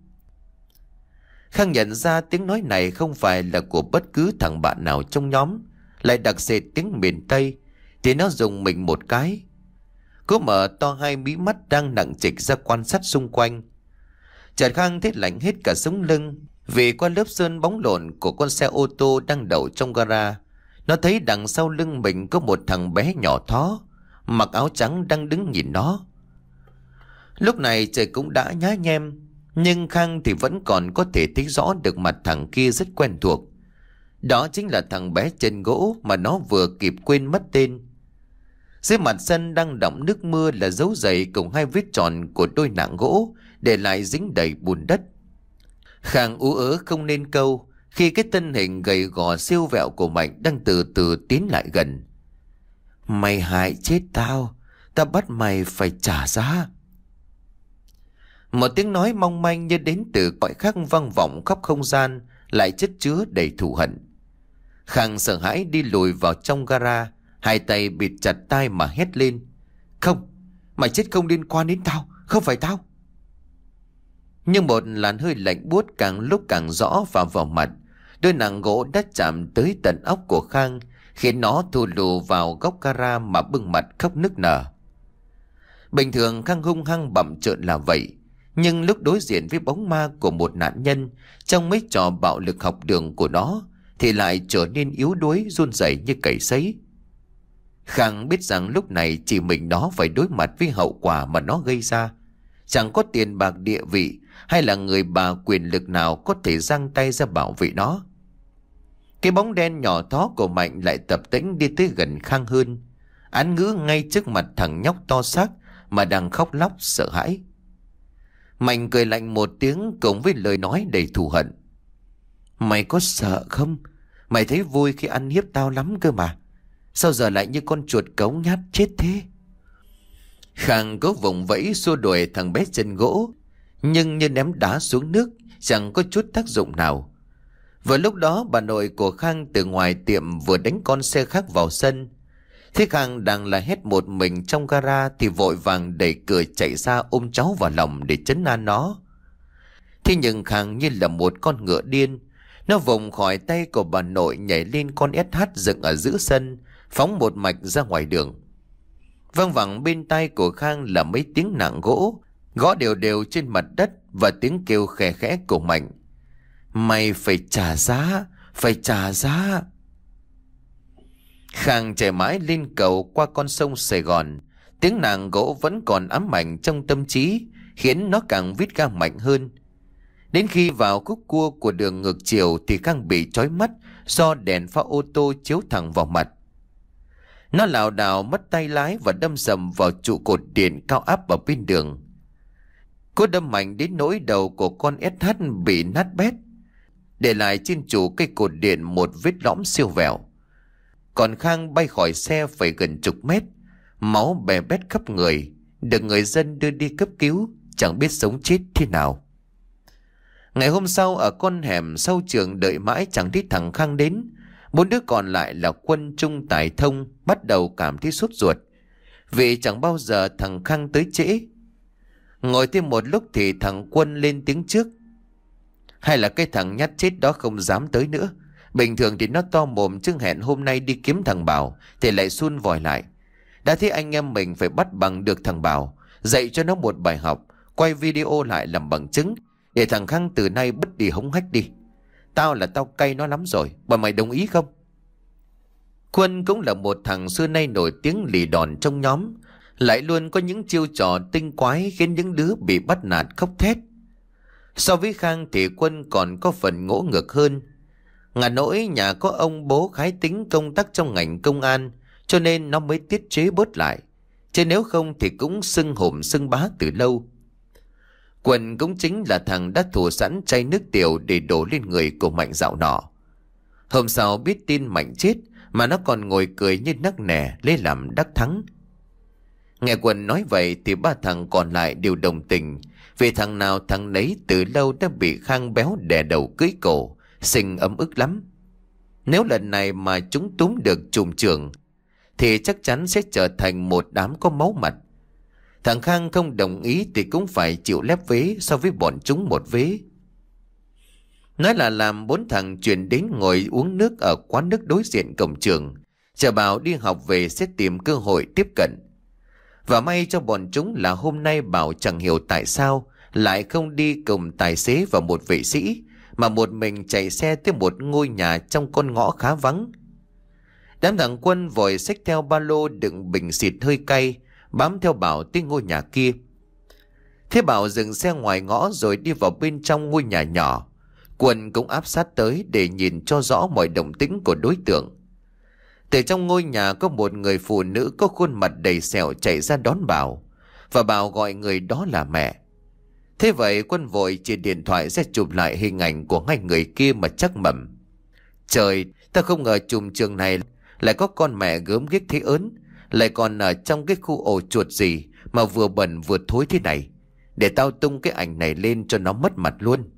Khang nhận ra tiếng nói này không phải là của bất cứ thằng bạn nào trong nhóm, lại đặc sệt tiếng miền Tây, thì nó dùng mình một cái. Cố mở to hai mí mắt đang nặng trịch ra quan sát xung quanh. Chợt Khang thấy lạnh hết cả sống lưng, vì qua lớp sơn bóng lộn của con xe ô tô đang đậu trong gara, nó thấy đằng sau lưng mình có một thằng bé nhỏ thó, mặc áo trắng đang đứng nhìn nó. Lúc này trời cũng đã nhá nhem, nhưng Khang thì vẫn còn có thể thấy rõ được mặt thằng kia rất quen thuộc. Đó chính là thằng bé chân gỗ mà nó vừa kịp quên mất tên. Dưới mặt sân đang đọng nước mưa là dấu giày cùng hai vết tròn của đôi nạng gỗ để lại dính đầy bùn đất. Khang ú ớ không nên câu khi cái thân hình gầy gò siêu vẹo của Mạnh đang từ từ tiến lại gần. Mày hại chết tao, tao bắt mày phải trả giá. Một tiếng nói mong manh như đến từ cõi khác vang vọng khắp không gian, lại chất chứa đầy thù hận. Khang sợ hãi đi lùi vào trong gara, hai tay bịt chặt tai mà hét lên. Không, mày chết không liên quan đến tao, không phải tao. Nhưng một làn hơi lạnh buốt càng lúc càng rõ vào vào mặt. Đôi nạng gỗ đã chạm tới tận óc của Khang, khiến nó thù lù vào góc gara mà bưng mặt khóc nức nở. Bình thường Khang hung hăng bặm trợn là vậy, nhưng lúc đối diện với bóng ma của một nạn nhân trong mấy trò bạo lực học đường của nó thì lại trở nên yếu đuối, run rẩy như cầy sấy. Khang biết rằng lúc này chỉ mình nó phải đối mặt với hậu quả mà nó gây ra. Chẳng có tiền bạc địa vị hay là người bà quyền lực nào có thể giang tay ra bảo vệ nó. Cái bóng đen nhỏ thó của Mạnh lại tập tễnh đi tới gần Khang hơn, án ngữ ngay trước mặt thằng nhóc to xác mà đang khóc lóc sợ hãi. Mạnh cười lạnh một tiếng cùng với lời nói đầy thù hận. Mày có sợ không? Mày thấy vui khi ăn hiếp tao lắm cơ mà. Sao giờ lại như con chuột cống nhát chết thế? Khang cố vùng vẫy xua đuổi thằng bé chân gỗ, nhưng như ném đá xuống nước, chẳng có chút tác dụng nào. Vừa lúc đó bà nội của Khang từ ngoài tiệm vừa đánh con xe khác vào sân. Thế Khang đang là hét một mình trong gara thì vội vàng đẩy cửa chạy ra ôm cháu vào lòng để trấn an nó. Thế nhưng Khang như là một con ngựa điên, nó vùng khỏi tay của bà nội nhảy lên con ét hát dựng ở giữa sân, phóng một mạch ra ngoài đường. Vang vẳng bên tai của Khang là mấy tiếng nạng gỗ gõ đều đều trên mặt đất và tiếng kêu khẽ khẽ của Mạnh. Mày phải trả giá, phải trả giá. Khang chạy mãi lên cầu qua con sông Sài Gòn. Tiếng nạng gỗ vẫn còn ám ảnh trong tâm trí, khiến nó càng vít ga mạnh hơn. Đến khi vào khúc cua của đường ngược chiều thì Khang bị chói mắt do đèn pha ô tô chiếu thẳng vào mặt. Nó lảo đảo mất tay lái và đâm sầm vào trụ cột điện cao áp ở bên đường. Cú đâm mạnh đến nỗi đầu của con ét hát bị nát bét, để lại trên trụ cây cột điện một vết lõm siêu vẹo. Còn Khang bay khỏi xe phải gần chục mét, máu bè bét khắp người, được người dân đưa đi cấp cứu, chẳng biết sống chết thế nào. Ngày hôm sau ở con hẻm sau trường đợi mãi chẳng thấy thằng Khang đến. Bốn đứa còn lại là Quân, Trung, Tài, Thông bắt đầu cảm thấy sốt ruột, vì chẳng bao giờ thằng Khang tới trễ. Ngồi thêm một lúc thì thằng Quân lên tiếng trước. Hay là cái thằng nhát chết đó không dám tới nữa. Bình thường thì nó to mồm, chứ hẹn hôm nay đi kiếm thằng Bảo thì lại xun vòi lại. Đã thấy anh em mình phải bắt bằng được thằng Bảo, dạy cho nó một bài học, quay video lại làm bằng chứng, để thằng Khang từ nay bứt đi hống hách đi. Tao là tao cay nó lắm rồi, bọn mày đồng ý không? Quân cũng là một thằng xưa nay nổi tiếng lì đòn trong nhóm, lại luôn có những chiêu trò tinh quái khiến những đứa bị bắt nạt khóc thét. So với Khang thì Quân còn có phần ngỗ ngược hơn. Ngả nỗi nhà có ông bố khái tính công tác trong ngành công an, cho nên nó mới tiết chế bớt lại, chứ nếu không thì cũng xưng hổm xưng bá từ lâu. Quân cũng chính là thằng đã thủ sẵn chai nước tiểu để đổ lên người của Mạnh dạo nọ. Hôm sau biết tin Mạnh chết mà nó còn ngồi cười như nắc nẻ lấy làm đắc thắng. Nghe Quân nói vậy thì ba thằng còn lại đều đồng tình, vì thằng nào thằng nấy từ lâu đã bị Khang béo đè đầu cưỡi cổ, sinh ấm ức lắm. Nếu lần này mà chúng túm được trùm trưởng thì chắc chắn sẽ trở thành một đám có máu mặt. Thằng Khang không đồng ý thì cũng phải chịu lép vế so với bọn chúng một vế. Nói là làm, bốn thằng chuyển đến ngồi uống nước ở quán nước đối diện cổng trường, chờ Bảo đi học về sẽ tìm cơ hội tiếp cận. Và may cho bọn chúng là hôm nay Bảo chẳng hiểu tại sao lại không đi cùng tài xế và một vệ sĩ, mà một mình chạy xe tới một ngôi nhà trong con ngõ khá vắng. Đám thằng Quân vội xách theo ba lô đựng bình xịt hơi cay, bám theo Bảo tới ngôi nhà kia. Thế Bảo dừng xe ngoài ngõ rồi đi vào bên trong ngôi nhà nhỏ. Quân cũng áp sát tới để nhìn cho rõ mọi động tĩnh của đối tượng. Từ trong ngôi nhà có một người phụ nữ có khuôn mặt đầy sẹo chạy ra đón Bảo, và Bảo gọi người đó là mẹ. Thế vậy Quân vội chỉ điện thoại ra chụp lại hình ảnh của hai người kia mà chắc mẩm. Trời, ta không ngờ trùm trường này lại có con mẹ gớm ghiếc thế ớn, lại còn ở trong cái khu ổ chuột gì mà vừa bẩn vừa thối thế này. Để tao tung cái ảnh này lên cho nó mất mặt luôn.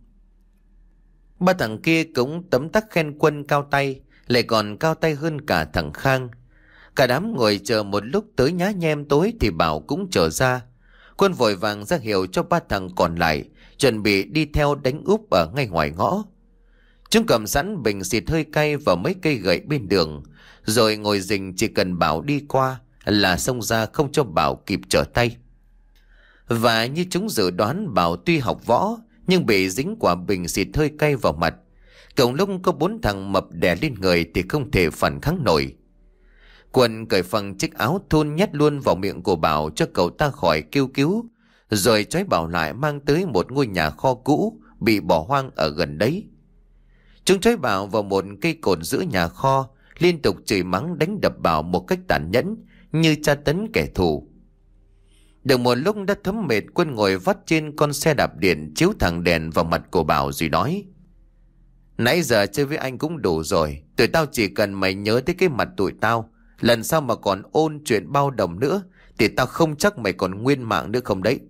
Ba thằng kia cũng tấm tắc khen Quân cao tay, lại còn cao tay hơn cả thằng Khang. Cả đám ngồi chờ một lúc tới nhá nhem tối thì Bảo cũng trở ra. Quân vội vàng ra hiệu cho ba thằng còn lại chuẩn bị đi theo đánh úp ở ngay ngoài ngõ. Chúng cầm sẵn bình xịt hơi cay và mấy cây gậy bên đường, rồi ngồi rình chỉ cần Bảo đi qua là xông ra không cho Bảo kịp trở tay. Và như chúng dự đoán, Bảo tuy học võ nhưng bị dính quả bình xịt hơi cay vào mặt. Cộng lúc có bốn thằng mập đè lên người thì không thể phản kháng nổi. Quân cởi phăng chiếc áo thun nhét luôn vào miệng của Bảo cho cậu ta khỏi kêu cứu, rồi trói Bảo lại mang tới một ngôi nhà kho cũ bị bỏ hoang ở gần đấy. Chúng trói Bảo vào một cây cột giữa nhà kho, liên tục chửi mắng đánh đập Bảo một cách tàn nhẫn như tra tấn kẻ thù. Được một lúc đã thấm mệt, Quân ngồi vắt trên con xe đạp điện chiếu thẳng đèn vào mặt của Bảo rồi nói: Nãy giờ chơi với anh cũng đủ rồi. Tụi tao chỉ cần mày nhớ tới cái mặt tụi tao, lần sau mà còn ôn chuyện bao đồng nữa thì tao không chắc mày còn nguyên mạng nữa không đấy.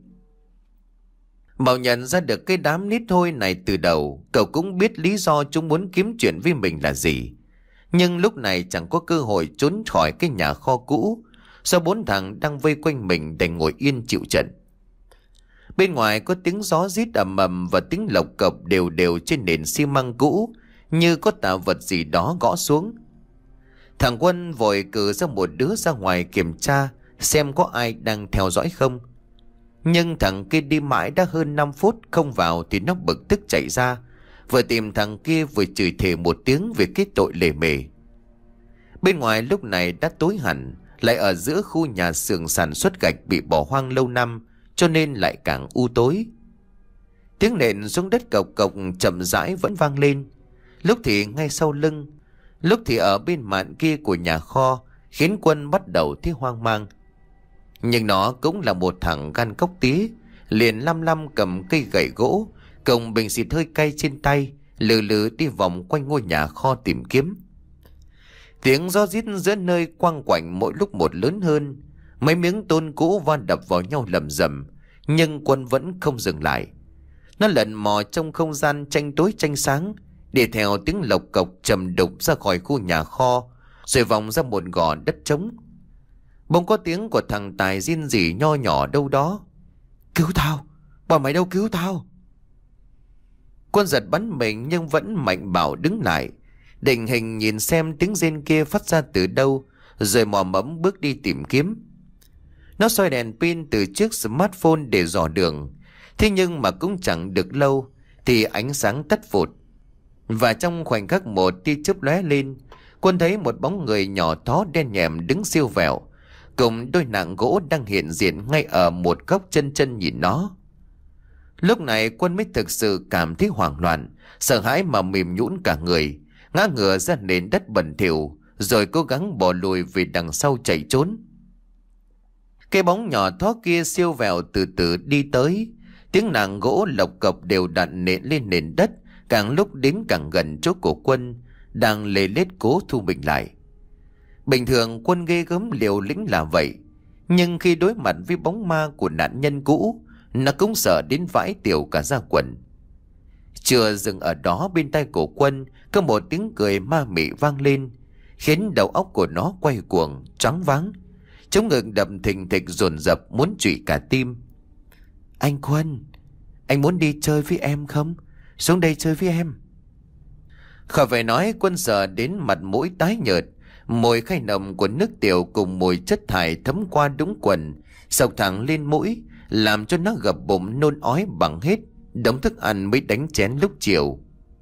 Bảo nhận ra được cái đám nít hôi này từ đầu. Cậu cũng biết lý do chúng muốn kiếm chuyện với mình là gì. Nhưng lúc này chẳng có cơ hội trốn khỏi cái nhà kho cũ, do bốn thằng đang vây quanh mình đành ngồi yên chịu trận. Bên ngoài có tiếng gió rít ầm ầm và tiếng lộc cộc đều đều trên nền xi măng cũ, như có tạo vật gì đó gõ xuống. Thằng Quân vội cử ra một đứa ra ngoài kiểm tra xem có ai đang theo dõi không. Nhưng thằng kia đi mãi đã hơn năm phút không vào thì nó bực tức chạy ra, vừa tìm thằng kia vừa chửi thề một tiếng về cái tội lề mề. Bên ngoài lúc này đã tối hẳn, lại ở giữa khu nhà xưởng sản xuất gạch bị bỏ hoang lâu năm, cho nên lại càng u tối. Tiếng nện xuống đất cộc cộc chậm rãi vẫn vang lên, lúc thì ngay sau lưng, lúc thì ở bên mạn kia của nhà kho, khiến Quân bắt đầu thấy hoang mang. Nhưng nó cũng là một thằng gan cóc tía, liền lăm lăm cầm cây gậy gỗ cùng bình xịt hơi cay trên tay, lừ lừ đi vòng quanh ngôi nhà kho tìm kiếm. Tiếng gió rít giữa nơi quang quảnh mỗi lúc một lớn hơn, mấy miếng tôn cũ va đập vào nhau lầm rầm, nhưng Quân vẫn không dừng lại. Nó lần mò trong không gian tranh tối tranh sáng, đi theo tiếng lộc cộc trầm đục ra khỏi khu nhà kho, rồi vòng ra một gò đất trống. Bỗng có tiếng của thằng Tài rên rỉ nho nhỏ đâu đó: Cứu tao! Bọn mày đâu cứu tao! Quân giật bắn mình nhưng vẫn mạnh bạo đứng lại, định hình nhìn xem tiếng rên kia phát ra từ đâu, rồi mò mẫm bước đi tìm kiếm. Nó soi đèn pin từ chiếc smartphone để dò đường, thế nhưng mà cũng chẳng được lâu thì ánh sáng tắt phụt. Và trong khoảnh khắc một tia chớp lóe lên, Quân thấy một bóng người nhỏ thó đen nhèm đứng siêu vẹo, cùng đôi nạng gỗ đang hiện diện ngay ở một góc chân chân nhìn nó. Lúc này Quân mới thực sự cảm thấy hoảng loạn, sợ hãi mà mềm nhũn cả người, ngã ngửa ra nền đất bẩn thỉu, rồi cố gắng bò lùi về đằng sau chạy trốn. Cái bóng nhỏ thó kia siêu vẹo từ từ đi tới, tiếng nạng gỗ lộc cộc đều đặn nện lên nền đất, càng lúc đến càng gần chỗ của Quân đang lê lết cố thu mình lại. Bình thường Quân ghê gớm liều lĩnh là vậy, nhưng khi đối mặt với bóng ma của nạn nhân cũ, nó cũng sợ đến vãi tiểu cả da quần. Chưa dừng ở đó, bên tai của Quân có một tiếng cười ma mị vang lên, khiến đầu óc của nó quay cuồng, choáng váng, chống ngực đập thình thịch dồn dập muốn trụy cả tim. Anh Quân, anh muốn đi chơi với em không? Xuống đây chơi với em. Khỏi phải nói, Quân sợ đến mặt mũi tái nhợt, mùi khai nồng của nước tiểu cùng mùi chất thải thấm qua đúng quần, xộc thẳng lên mũi, làm cho nó gập bụng nôn ói bằng hết đống thức ăn mới đánh chén lúc chiều.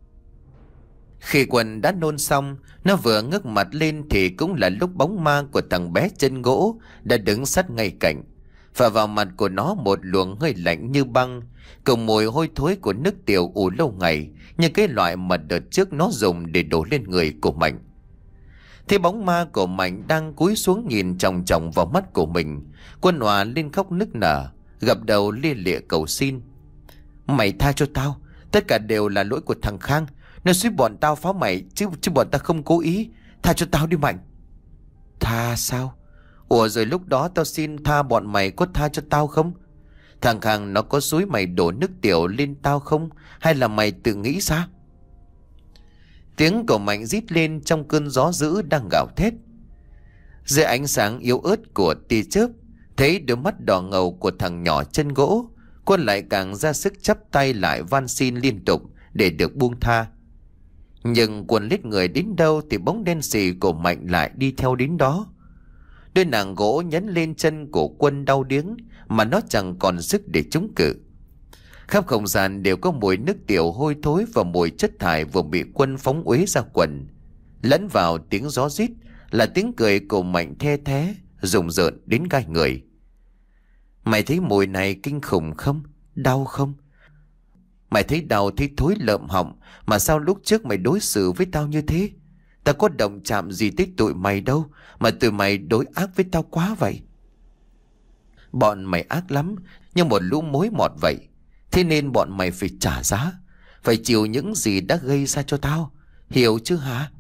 Khi Quân đã nôn xong, nó vừa ngước mặt lên thì cũng là lúc bóng ma của thằng bé chân gỗ đã đứng sát ngay cạnh, phả vào mặt của nó một luồng hơi lạnh như băng, cùng mùi hôi thối của nước tiểu ủ lâu ngày, như cái loại mà đợt trước nó dùng để đổ lên người của Mạnh. Thế bóng ma của Mạnh đang cúi xuống nhìn chòng chòng vào mắt của mình, Quân òa lên khóc nức nở, gập đầu lia lịa cầu xin. Mày tha cho tao, tất cả đều là lỗi của thằng Khang, nó suýt bọn tao phá mày chứ chứ bọn tao không cố ý, tha cho tao đi Mạnh. Tha sao? Ủa rồi lúc đó tao xin tha bọn mày có tha cho tao không? Thằng Khang nó có xúi mày đổ nước tiểu lên tao không? Hay là mày tự nghĩ sao? Tiếng của Mạnh rít lên trong cơn gió dữ đang gào thét. Dưới ánh sáng yếu ớt của tia chớp, thấy đôi mắt đỏ ngầu của thằng nhỏ chân gỗ, Quân lại càng ra sức chắp tay lại van xin liên tục để được buông tha. Nhưng Quân lết người đến đâu thì bóng đen xì của Mạnh lại đi theo đến đó. Đôi nàng gỗ nhấn lên chân của Quân đau điếng mà nó chẳng còn sức để chống cự. Khắp không gian đều có mùi nước tiểu hôi thối và mùi chất thải vừa bị Quân phóng uế ra quần. Lẫn vào tiếng gió rít là tiếng cười của Mạnh the thé, rùng rợn đến gai người. Mày thấy mùi này kinh khủng không? Đau không? Mày thấy đau thấy thối lợm họng, mà sao lúc trước mày đối xử với tao như thế? Tao có động chạm gì tới tụi mày đâu, mà tụi mày đối ác với tao quá vậy. Bọn mày ác lắm, như một lũ mối mọt vậy. Thế nên bọn mày phải trả giá, phải chịu những gì đã gây ra cho tao. Hiểu chứ hả?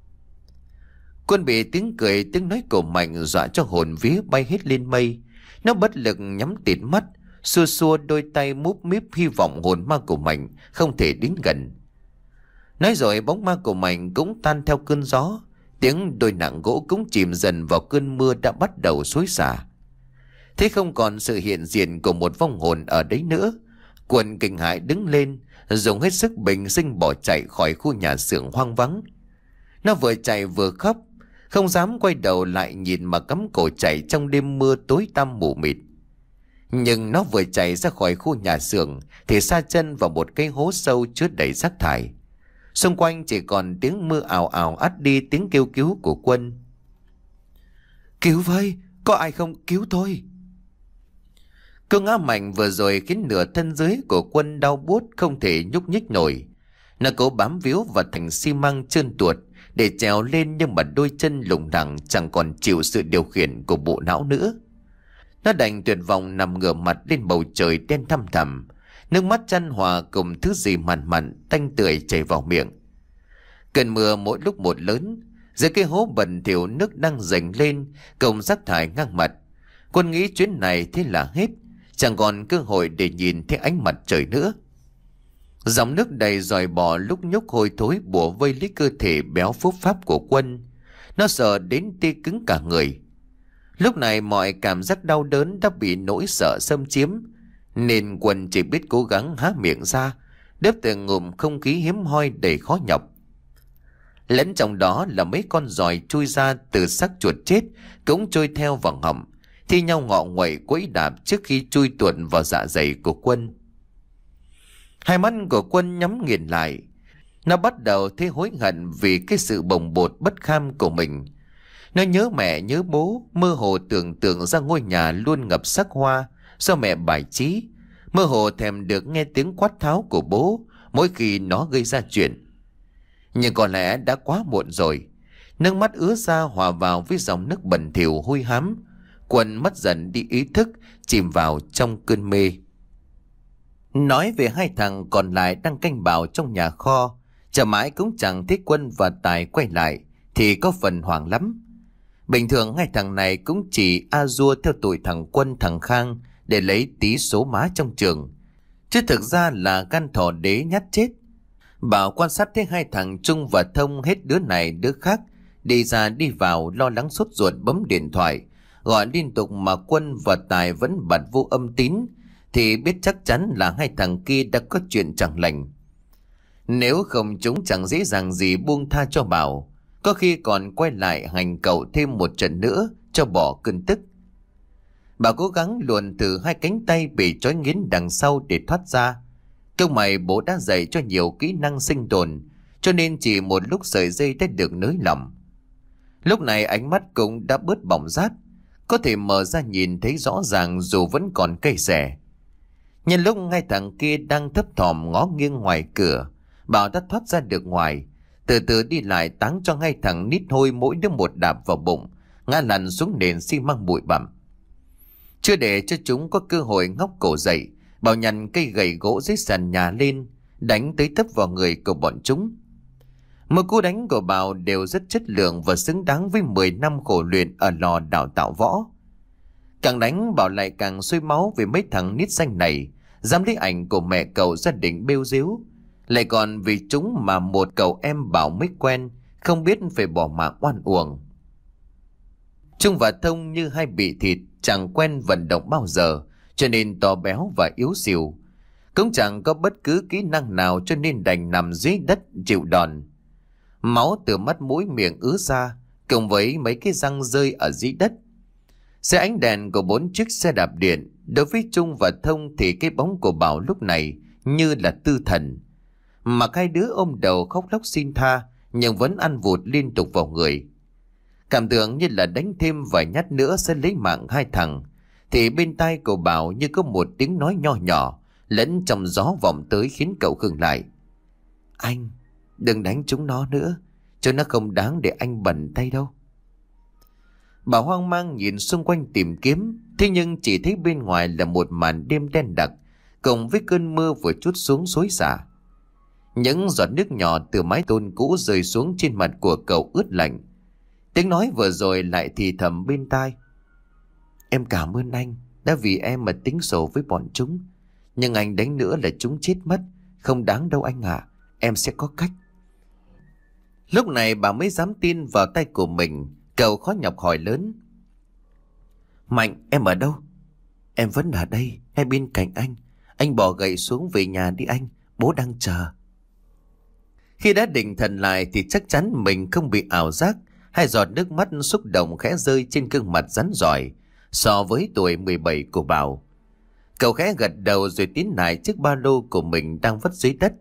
Quân bị tiếng cười tiếng nói của Mạnh dọa cho hồn vía bay hết lên mây. Nó bất lực nhắm tịt mắt, xua xua đôi tay múp míp, hy vọng hồn ma của Mạnh không thể đến gần. Nói rồi bóng ma của Mạnh cũng tan theo cơn gió. Tiếng đôi nặng gỗ cũng chìm dần vào cơn mưa đã bắt đầu xối xả. Thế không còn sự hiện diện của một vong hồn ở đấy nữa, Quân kinh hãi đứng lên, dùng hết sức bình sinh bỏ chạy khỏi khu nhà xưởng hoang vắng. Nó vừa chạy vừa khóc, không dám quay đầu lại nhìn mà cắm cổ chạy trong đêm mưa tối tăm mù mịt. Nhưng nó vừa chạy ra khỏi khu nhà xưởng thì sa chân vào một cái hố sâu chứa đầy rác thải. Xung quanh chỉ còn tiếng mưa ào ào át đi tiếng kêu cứu của Quân. Cứu với, có ai không cứu tôi? Cơn ngã mạnh vừa rồi khiến nửa thân dưới của Quân đau buốt không thể nhúc nhích nổi. Nó cố bám víu vào thành xi măng trơn tuột để trèo lên, nhưng mà đôi chân lủng lẳng chẳng còn chịu sự điều khiển của bộ não nữa. Nó đành tuyệt vọng nằm ngửa mặt lên bầu trời đen thăm thẳm, nước mắt chan hòa cùng thứ gì mặn mặn tanh tưởi chảy vào miệng. Cơn mưa mỗi lúc một lớn, dưới cái hố bẩn thỉu nước đang dành lên cùng rác thải ngang mặt. Quân nghĩ chuyến này thế là hết, chẳng còn cơ hội để nhìn thấy ánh mặt trời nữa. Dòng nước đầy dòi bò lúc nhúc hôi thối bủa vây lấy cơ thể béo phúc pháp của Quân. Nó sợ đến tê cứng cả người. Lúc này mọi cảm giác đau đớn đã bị nỗi sợ xâm chiếm, nên Quân chỉ biết cố gắng há miệng ra, đớp từng ngụm không khí hiếm hoi đầy khó nhọc. Lẫn trong đó là mấy con giòi chui ra từ xác chuột chết cũng trôi theo vào họng, thi nhau ngọ nguậy quẫy đạp trước khi chui tuột vào dạ dày của Quân. Hai mắt của Quân nhắm nghiền lại. Nó bắt đầu thấy hối hận vì cái sự bồng bột bất kham của mình. Nó nhớ mẹ nhớ bố, mơ hồ tưởng tượng ra ngôi nhà luôn ngập sắc hoa do mẹ bài trí, mơ hồ thèm được nghe tiếng quát tháo của bố mỗi khi nó gây ra chuyện. Nhưng có lẽ đã quá muộn rồi. Nước mắt ứa ra hòa vào với dòng nước bẩn thỉu hôi hám. Quân mất dần đi ý thức, chìm vào trong cơn mê. Nói về hai thằng còn lại đang canh bảo trong nhà kho, chờ mãi cũng chẳng thấy Quân và Tài quay lại thì có phần hoảng lắm. Bình thường hai thằng này cũng chỉ a dua theo tụi thằng Quân thằng Khang để lấy tí số má trong trường, chứ thực ra là gan thỏ đế nhát chết. Bảo quan sát thấy hai thằng Trung và Thông hết đứa này đứa khác đi ra đi vào, lo lắng sốt ruột bấm điện thoại gọi liên tục mà Quân và Tài vẫn bật vô âm tín, thì biết chắc chắn là hai thằng kia đã có chuyện chẳng lành. Nếu không chúng chẳng dễ dàng gì buông tha cho Bảo, có khi còn quay lại hành cậu thêm một trận nữa cho bỏ cơn tức. Bảo cố gắng luồn từ hai cánh tay bị trói nghiến đằng sau để thoát ra. Câu mày bố đã dạy cho nhiều kỹ năng sinh tồn, cho nên chỉ một lúc sợi dây đã được nới lỏng. Lúc này ánh mắt cũng đã bớt bỏng rát, có thể mở ra nhìn thấy rõ ràng dù vẫn còn cây xẻ. Nhân lúc hai thằng kia đang thấp thỏm ngó nghiêng ngoài cửa, Bảo đã thoát ra được ngoài, từ từ đi lại táng cho hai thằng nít hôi mỗi đứa một đạp vào bụng, ngã lăn xuống nền xi măng bụi bặm. Chưa để cho chúng có cơ hội ngóc cổ dậy, Bảo nhặt cây gậy gỗ dưới sàn nhà lên, đánh tới tấp vào người của bọn chúng. Mỗi cú đánh của Bảo đều rất chất lượng và xứng đáng với mười năm khổ luyện ở lò đào tạo võ. Càng đánh Bảo lại càng sôi máu vì mấy thằng nít xanh này dám lấy ảnh của mẹ cậu gia đình bêu díu. Lại còn vì chúng mà một cậu em Bảo mới quen không biết phải bỏ mạng oan uổng. Trung và Thông như hai bị thịt, chẳng quen vận động bao giờ, cho nên to béo và yếu xìu. Cũng chẳng có bất cứ kỹ năng nào, cho nên đành nằm dưới đất chịu đòn. Máu từ mắt mũi miệng ứa ra, cùng với mấy cái răng rơi ở dưới đất. Xe ánh đèn của bốn chiếc xe đạp điện, đối với Trung và Thông thì cái bóng của Bảo lúc này như là tư thần. Mà hai đứa ôm đầu khóc lóc xin tha, nhưng vẫn ăn vụt liên tục vào người. Cảm tưởng như là đánh thêm vài nhát nữa sẽ lấy mạng hai thằng, thì bên tai của Bảo như có một tiếng nói nho nhỏ lẫn trong gió vọng tới, khiến cậu khựng lại. Anh, đừng đánh chúng nó nữa, cho nó không đáng để anh bẩn tay đâu. Bảo hoang mang nhìn xung quanh tìm kiếm, thế nhưng chỉ thấy bên ngoài là một màn đêm đen đặc, cùng với cơn mưa vừa trút xuống xối xả. Những giọt nước nhỏ từ mái tôn cũ rơi xuống trên mặt của cậu ướt lạnh. Tiếng nói vừa rồi lại thì thầm bên tai. Em cảm ơn anh đã vì em mà tính sổ với bọn chúng, nhưng anh đánh nữa là chúng chết mất. Không đáng đâu anh ạ, à. Em sẽ có cách. Lúc này bà mới dám tin vào tay của mình. Cậu khó nhọc hỏi lớn. Mạnh, em ở đâu? Em vẫn ở đây, ngay bên cạnh anh. Anh bỏ gậy xuống về nhà đi anh, bố đang chờ. Khi đã định thần lại thì chắc chắn mình không bị ảo giác. Hai giọt nước mắt xúc động khẽ rơi trên gương mặt rắn rỏi so với tuổi mười bảy của Bảo. Cậu khẽ gật đầu rồi tiến lại chiếc ba lô của mình đang vứt dưới đất,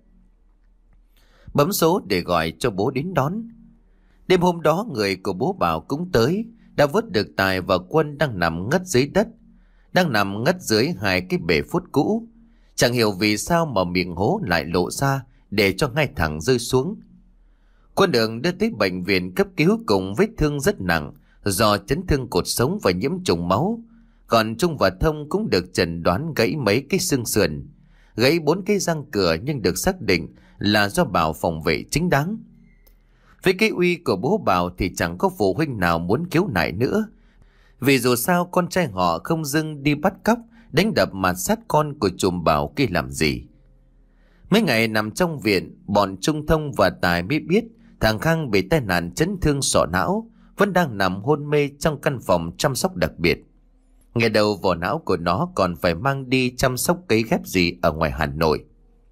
bấm số để gọi cho bố đến đón. Đêm hôm đó người của bố Bảo cũng tới, đã vớt được Tài và Quân đang nằm ngất dưới đất, đang nằm ngất dưới hai cái bể phốt cũ. Chẳng hiểu vì sao mà miệng hố lại lộ ra để cho hai thằng rơi xuống. Quân được đưa tới bệnh viện cấp cứu cùng vết thương rất nặng do chấn thương cột sống và nhiễm trùng máu. Còn Trung và Thông cũng được chẩn đoán gãy mấy cái xương sườn, gãy bốn cái răng cửa, nhưng được xác định là do Bảo phòng vệ chính đáng. Với cái uy của bố Bảo thì chẳng có phụ huynh nào muốn cứu nại nữa, vì dù sao con trai họ không dưng đi bắt cóc, đánh đập mà sát con của chùm Bảo kia làm gì. Mấy ngày nằm trong viện, bọn Trung, Thông và Tài mới biết thằng Khang bị tai nạn chấn thương sọ não, vẫn đang nằm hôn mê trong căn phòng chăm sóc đặc biệt. Nghe đầu vỏ não của nó còn phải mang đi chăm sóc cấy ghép gì ở ngoài Hà Nội.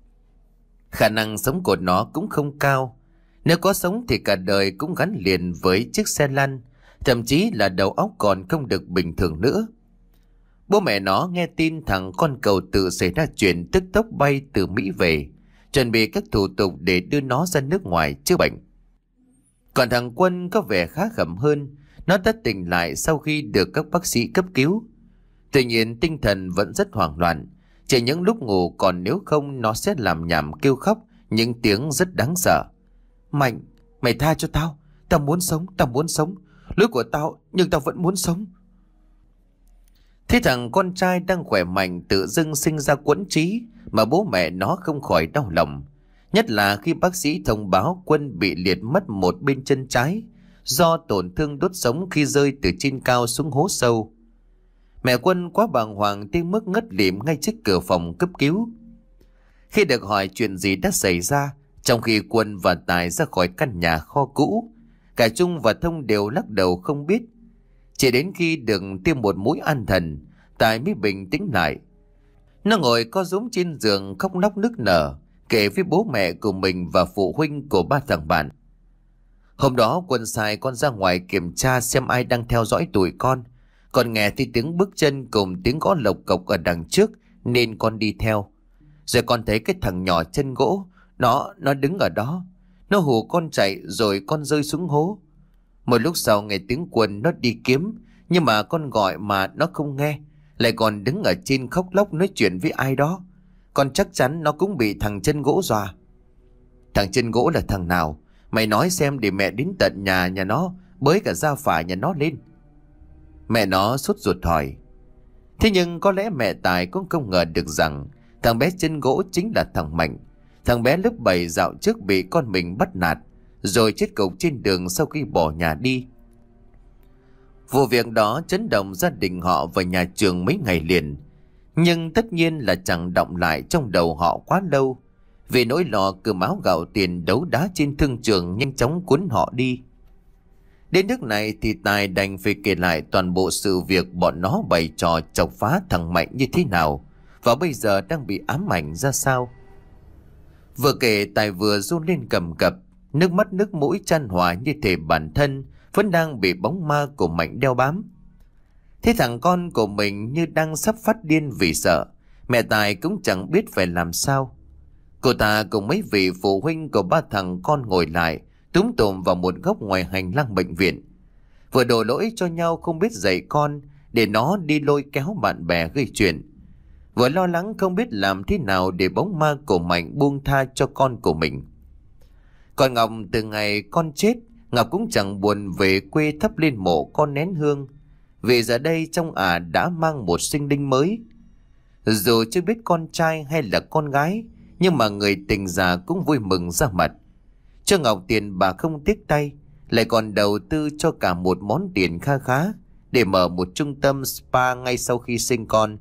Khả năng sống của nó cũng không cao. Nếu có sống thì cả đời cũng gắn liền với chiếc xe lăn, thậm chí là đầu óc còn không được bình thường nữa. Bố mẹ nó nghe tin thằng con cầu tự xảy ra chuyện tức tốc bay từ Mỹ về, chuẩn bị các thủ tục để đưa nó ra nước ngoài chữa bệnh. Còn thằng Quân có vẻ khá khẩm hơn, nó đã tỉnh lại sau khi được các bác sĩ cấp cứu. Tuy nhiên tinh thần vẫn rất hoảng loạn, chỉ những lúc ngủ, còn nếu không nó sẽ làm nhảm kêu khóc những tiếng rất đáng sợ. Mạnh, mày tha cho tao, tao muốn sống, tao muốn sống, lỗi của tao nhưng tao vẫn muốn sống. Thế thằng con trai đang khỏe mạnh tự dưng sinh ra quẫn trí mà bố mẹ nó không khỏi đau lòng. Nhất là khi bác sĩ thông báo Quân bị liệt mất một bên chân trái do tổn thương đốt sống khi rơi từ trên cao xuống hố sâu. Mẹ Quân quá bàng hoàng tới mức ngất lịm ngay trước cửa phòng cấp cứu. Khi được hỏi chuyện gì đã xảy ra, trong khi Quân và Tài ra khỏi căn nhà kho cũ, cả Trung và Thông đều lắc đầu không biết. Chỉ đến khi được tiêm một mũi an thần, Tài mới bình tĩnh lại. Nó ngồi co rúm trên giường khóc nóc nức nở, kể với bố mẹ của mình và phụ huynh của ba thằng bạn. Hôm đó Quân sai con ra ngoài kiểm tra xem ai đang theo dõi tụi con. Con nghe thấy tiếng bước chân cùng tiếng gõ lộc cộc ở đằng trước nên con đi theo. Rồi con thấy cái thằng nhỏ chân gỗ, nó nó đứng ở đó. Nó hù con chạy rồi con rơi xuống hố. Một lúc sau nghe tiếng Quân nó đi kiếm, nhưng mà con gọi mà nó không nghe, lại còn đứng ở trên khóc lóc nói chuyện với ai đó. Con chắc chắn nó cũng bị thằng chân gỗ dọa. Thằng chân gỗ là thằng nào? Mày nói xem để mẹ đến tận nhà nhà nó bới cả gia phả nhà nó lên. Mẹ nó sốt ruột hỏi. Thế nhưng có lẽ mẹ Tài cũng không ngờ được rằng thằng bé chân gỗ chính là thằng Mạnh. Thằng bé lớp bảy dạo trước bị con mình bắt nạt, rồi chết cục trên đường sau khi bỏ nhà đi. Vụ việc đó chấn động gia đình họ và nhà trường mấy ngày liền, nhưng tất nhiên là chẳng động lại trong đầu họ quá lâu, vì nỗi lo cơm áo gạo tiền đấu đá trên thương trường nhanh chóng cuốn họ đi. Đến nước này thì Tài đành phải kể lại toàn bộ sự việc bọn nó bày trò chọc phá thằng Mạnh như thế nào, và bây giờ đang bị ám ảnh ra sao. Vừa kể Tài vừa run lên cầm cập, nước mắt nước mũi chan hòa như thể bản thân vẫn đang bị bóng ma của Mạnh đeo bám. Thế thằng con của mình như đang sắp phát điên vì sợ, mẹ Tài cũng chẳng biết phải làm sao. Cô ta cùng mấy vị phụ huynh của ba thằng con ngồi lại, túm tụm vào một góc ngoài hành lang bệnh viện, vừa đổ lỗi cho nhau không biết dạy con để nó đi lôi kéo bạn bè gây chuyện, vừa lo lắng không biết làm thế nào để bóng ma của Mạnh buông tha cho con của mình. Còn Ngọc, từ ngày con chết, Ngọc cũng chẳng buồn về quê thắp lên mộ con nén hương, vì giờ đây trong ả đã mang một sinh linh mới. Dù chưa biết con trai hay là con gái, nhưng mà người tình già cũng vui mừng ra mặt. Cho Ngọc tiền bà không tiếc tay, lại còn đầu tư cho cả một món tiền kha khá để mở một trung tâm spa ngay sau khi sinh con.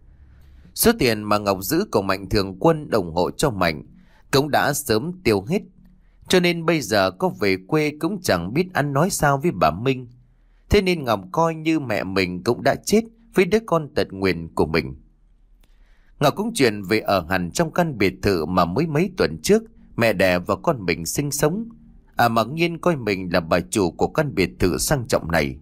Số tiền mà Ngọc giữ của Mạnh Thường Quân ủng hộ cho Mạnh cũng đã sớm tiêu hết, cho nên bây giờ có về quê cũng chẳng biết ăn nói sao với bà Minh. Thế nên Ngọc coi như mẹ mình cũng đã chết với đứa con tật nguyền của mình. Ngọc cũng chuyển về ở hẳn trong căn biệt thự mà mới mấy tuần trước mẹ đẻ và con mình sinh sống. À, mặc nhiên coi mình là bà chủ của căn biệt thự sang trọng này.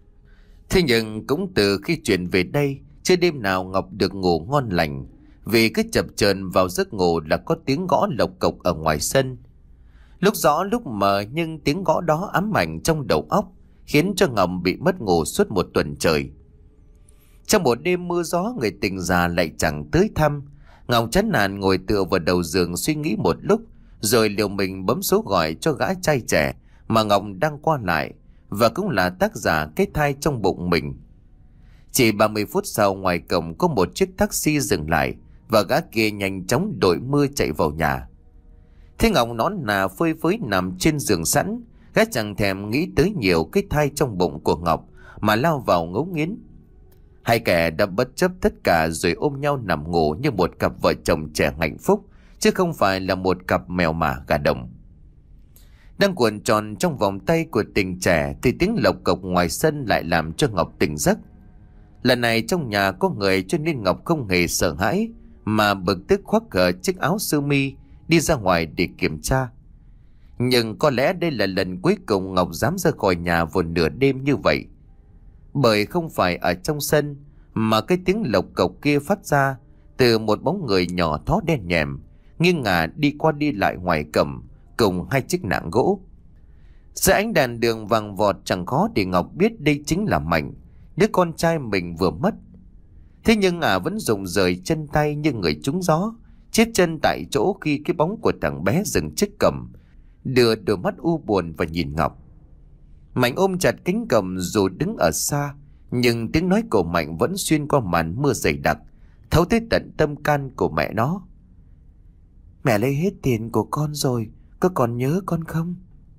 Thế nhưng cũng từ khi chuyển về đây, chưa đêm nào Ngọc được ngủ ngon lành, vì cứ chập chờn vào giấc ngủ là có tiếng gõ lộc cộc ở ngoài sân. Lúc rõ lúc mờ, nhưng tiếng gõ đó ám ảnh trong đầu óc, khiến cho Ngọc bị mất ngủ suốt một tuần trời. Trong một đêm mưa gió, người tình già lại chẳng tới thăm. Ngọc chán nản ngồi tựa vào đầu giường suy nghĩ một lúc, rồi liều mình bấm số gọi cho gã trai trẻ mà Ngọc đang qua lại, và cũng là tác giả cái thai trong bụng mình. Chỉ ba mươi phút sau, ngoài cổng có một chiếc taxi dừng lại, và gã kia nhanh chóng đội mưa chạy vào nhà. Thế Ngọc nón nà phơi phới nằm trên giường sẵn, gã chẳng thèm nghĩ tới nhiều cái thai trong bụng của Ngọc mà lao vào ngấu nghiến. Hai kẻ đã bất chấp tất cả rồi ôm nhau nằm ngủ như một cặp vợ chồng trẻ hạnh phúc, chứ không phải là một cặp mèo mả gà đồng. Đang cuộn tròn trong vòng tay của tình trẻ thì tiếng lộc cộc ngoài sân lại làm cho Ngọc tỉnh giấc. Lần này trong nhà có người cho nên Ngọc không hề sợ hãi, mà bực tức khoác cờ chiếc áo sơ mi đi ra ngoài để kiểm tra. Nhưng có lẽ đây là lần cuối cùng Ngọc dám ra khỏi nhà vào nửa đêm như vậy. Bởi không phải ở trong sân, mà cái tiếng lộc cộc kia phát ra từ một bóng người nhỏ thó đen nhèm, nghiêng ngả đi qua đi lại ngoài cổng cùng hai chiếc nạng gỗ. Dưới ánh đèn đường vàng vọt, chẳng khó để Ngọc biết đây chính là Mạnh, đứa con trai mình vừa mất. Thế nhưng ả vẫn dùng rời chân tay như người trúng gió, chết chân tại chỗ khi cái bóng của thằng bé dừng trước cổng, đưa đôi mắt u buồn và nhìn Ngọc. Mạnh ôm chặt cánh cổng dù đứng ở xa, nhưng tiếng nói của Mạnh vẫn xuyên qua màn mưa dày đặc, thấu tới tận tâm can của mẹ nó. Mẹ lấy hết tiền của con rồi, có còn nhớ con không?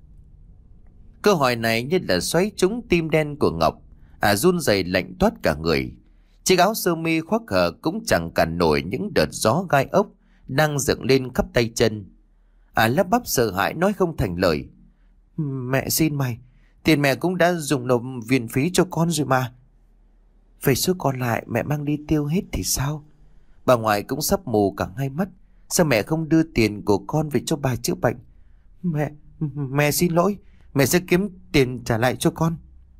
Câu hỏi này như là xoáy trúng tim đen của Ngọc. À, run rẩy lạnh toát cả người. Chiếc áo sơ mi khoác hở cũng chẳng cản nổi những đợt gió gai ốc đang dựng lên khắp tay chân. À, lắp bắp sợ hãi nói không thành lời. Mẹ xin mày, tiền mẹ cũng đã dùng nộp viện phí cho con rồi mà. Vậy số còn lại mẹ mang đi tiêu hết thì sao? Bà ngoại cũng sắp mù cả hai mắt, sao mẹ không đưa tiền của con về cho bà chữa bệnh? Mẹ, mẹ xin lỗi, mẹ sẽ kiếm tiền trả lại cho con.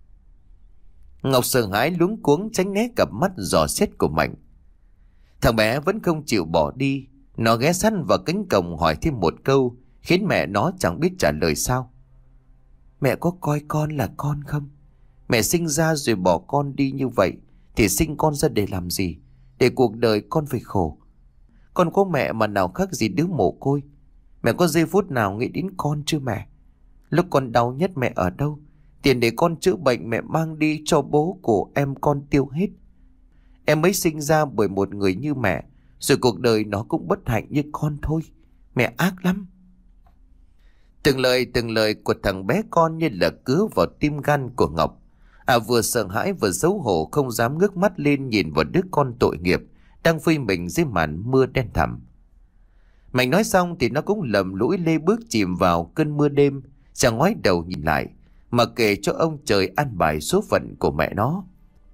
Ngọc sợ hãi luống cuống tránh né cặp mắt dò xét của Mạnh. Thằng bé vẫn không chịu bỏ đi. Nó ghé sát vào cánh cổng hỏi thêm một câu, khiến mẹ nó chẳng biết trả lời sao. Mẹ có coi con là con không? Mẹ sinh ra rồi bỏ con đi như vậy, thì sinh con ra để làm gì? Để cuộc đời con phải khổ. Con có mẹ mà nào khác gì đứa mồ côi. Mẹ có giây phút nào nghĩ đến con chưa mẹ? Lúc con đau nhất mẹ ở đâu? Tiền để con chữa bệnh mẹ mang đi cho bố của em con tiêu hết. Em mới sinh ra bởi một người như mẹ, rồi cuộc đời nó cũng bất hạnh như con thôi. Mẹ ác lắm. Từng lời từng lời của thằng bé con như là cứa vào tim gan của Ngọc. À vừa sợ hãi vừa xấu hổ không dám ngước mắt lên nhìn vào đứa con tội nghiệp đang phơi mình dưới màn mưa đen thẳm. Mạnh nói xong thì nó cũng lầm lũi lê bước chìm vào cơn mưa đêm, chẳng ngoái đầu nhìn lại, mà kể cho ông trời an bài số phận của mẹ nó.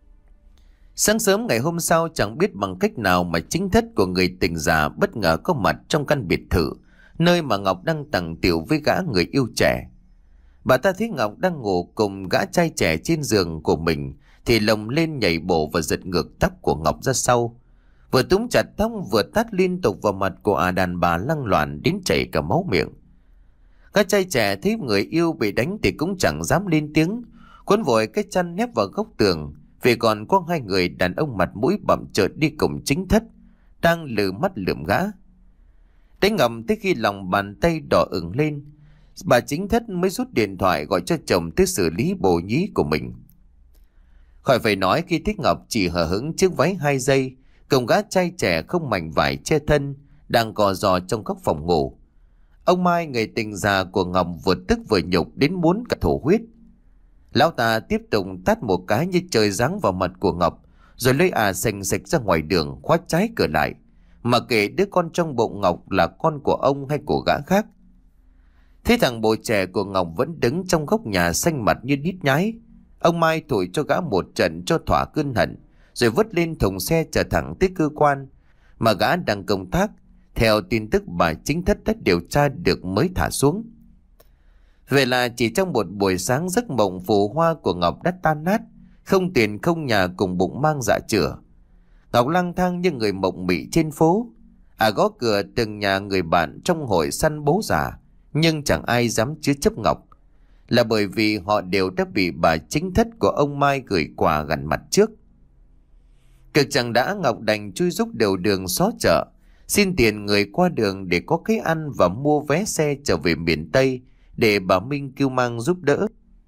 Sáng sớm ngày hôm sau, chẳng biết bằng cách nào mà chính thất của người tình già bất ngờ có mặt trong căn biệt thự, nơi mà Ngọc đang tằng tiểu với gã người yêu trẻ. Bà ta thấy Ngọc đang ngủ cùng gã trai trẻ trên giường của mình thì lồng lên nhảy bổ và giật ngược tóc của Ngọc ra sau. Vừa túm chặt tóc vừa tát liên tục vào mặt của à đàn bà lăng loạn đến chảy cả máu miệng. Gã trai trẻ thấy người yêu bị đánh thì cũng chẳng dám lên tiếng, cuốn vội cái chăn nép vào góc tường, vì còn có hai người đàn ông mặt mũi bặm trợn đi cùng chính thất đang lừ mắt lườm gã. Đến ngầm tới khi lòng bàn tay đỏ ửng lên, bà chính thất mới rút điện thoại gọi cho chồng tới xử lý bồ nhí của mình. Khỏi phải nói khi Thích Ngọc chỉ hờ hững chiếc váy hai dây cùng gã trai trẻ không mảnh vải che thân đang cò giò trong góc phòng ngủ. Ông Mai, người tình già của Ngọc, vừa tức vừa nhục đến muốn cả thổ huyết. Lão ta tiếp tục tát một cái như trời giáng vào mặt của Ngọc, rồi lấy à sành sạch ra ngoài đường, khóa trái cửa lại, mà kể đứa con trong bụng Ngọc là con của ông hay của gã khác. Thế thằng bồ trẻ của Ngọc vẫn đứng trong góc nhà xanh mặt như đít nhái. Ông Mai thổi cho gã một trận cho thỏa cơn hận, rồi vứt lên thùng xe chở thẳng tới cơ quan mà gã đang công tác. Theo tin tức bà chính thất đã điều tra được mới thả xuống. Vậy là chỉ trong một buổi sáng, giấc mộng phù hoa của Ngọc đã tan nát, không tiền không nhà cùng bụng mang dạ chửa. Ngọc lang thang như người mộng mị trên phố, à gõ cửa từng nhà người bạn trong hội săn bố già, nhưng chẳng ai dám chứa chấp Ngọc, là bởi vì họ đều đã bị bà chính thất của ông Mai gửi quà gằn mặt trước. Cực chẳng đã, Ngọc đành chui rúc đều đường xó chợ, xin tiền người qua đường để có cái ăn và mua vé xe trở về miền Tây để bà Minh kêu mang giúp đỡ.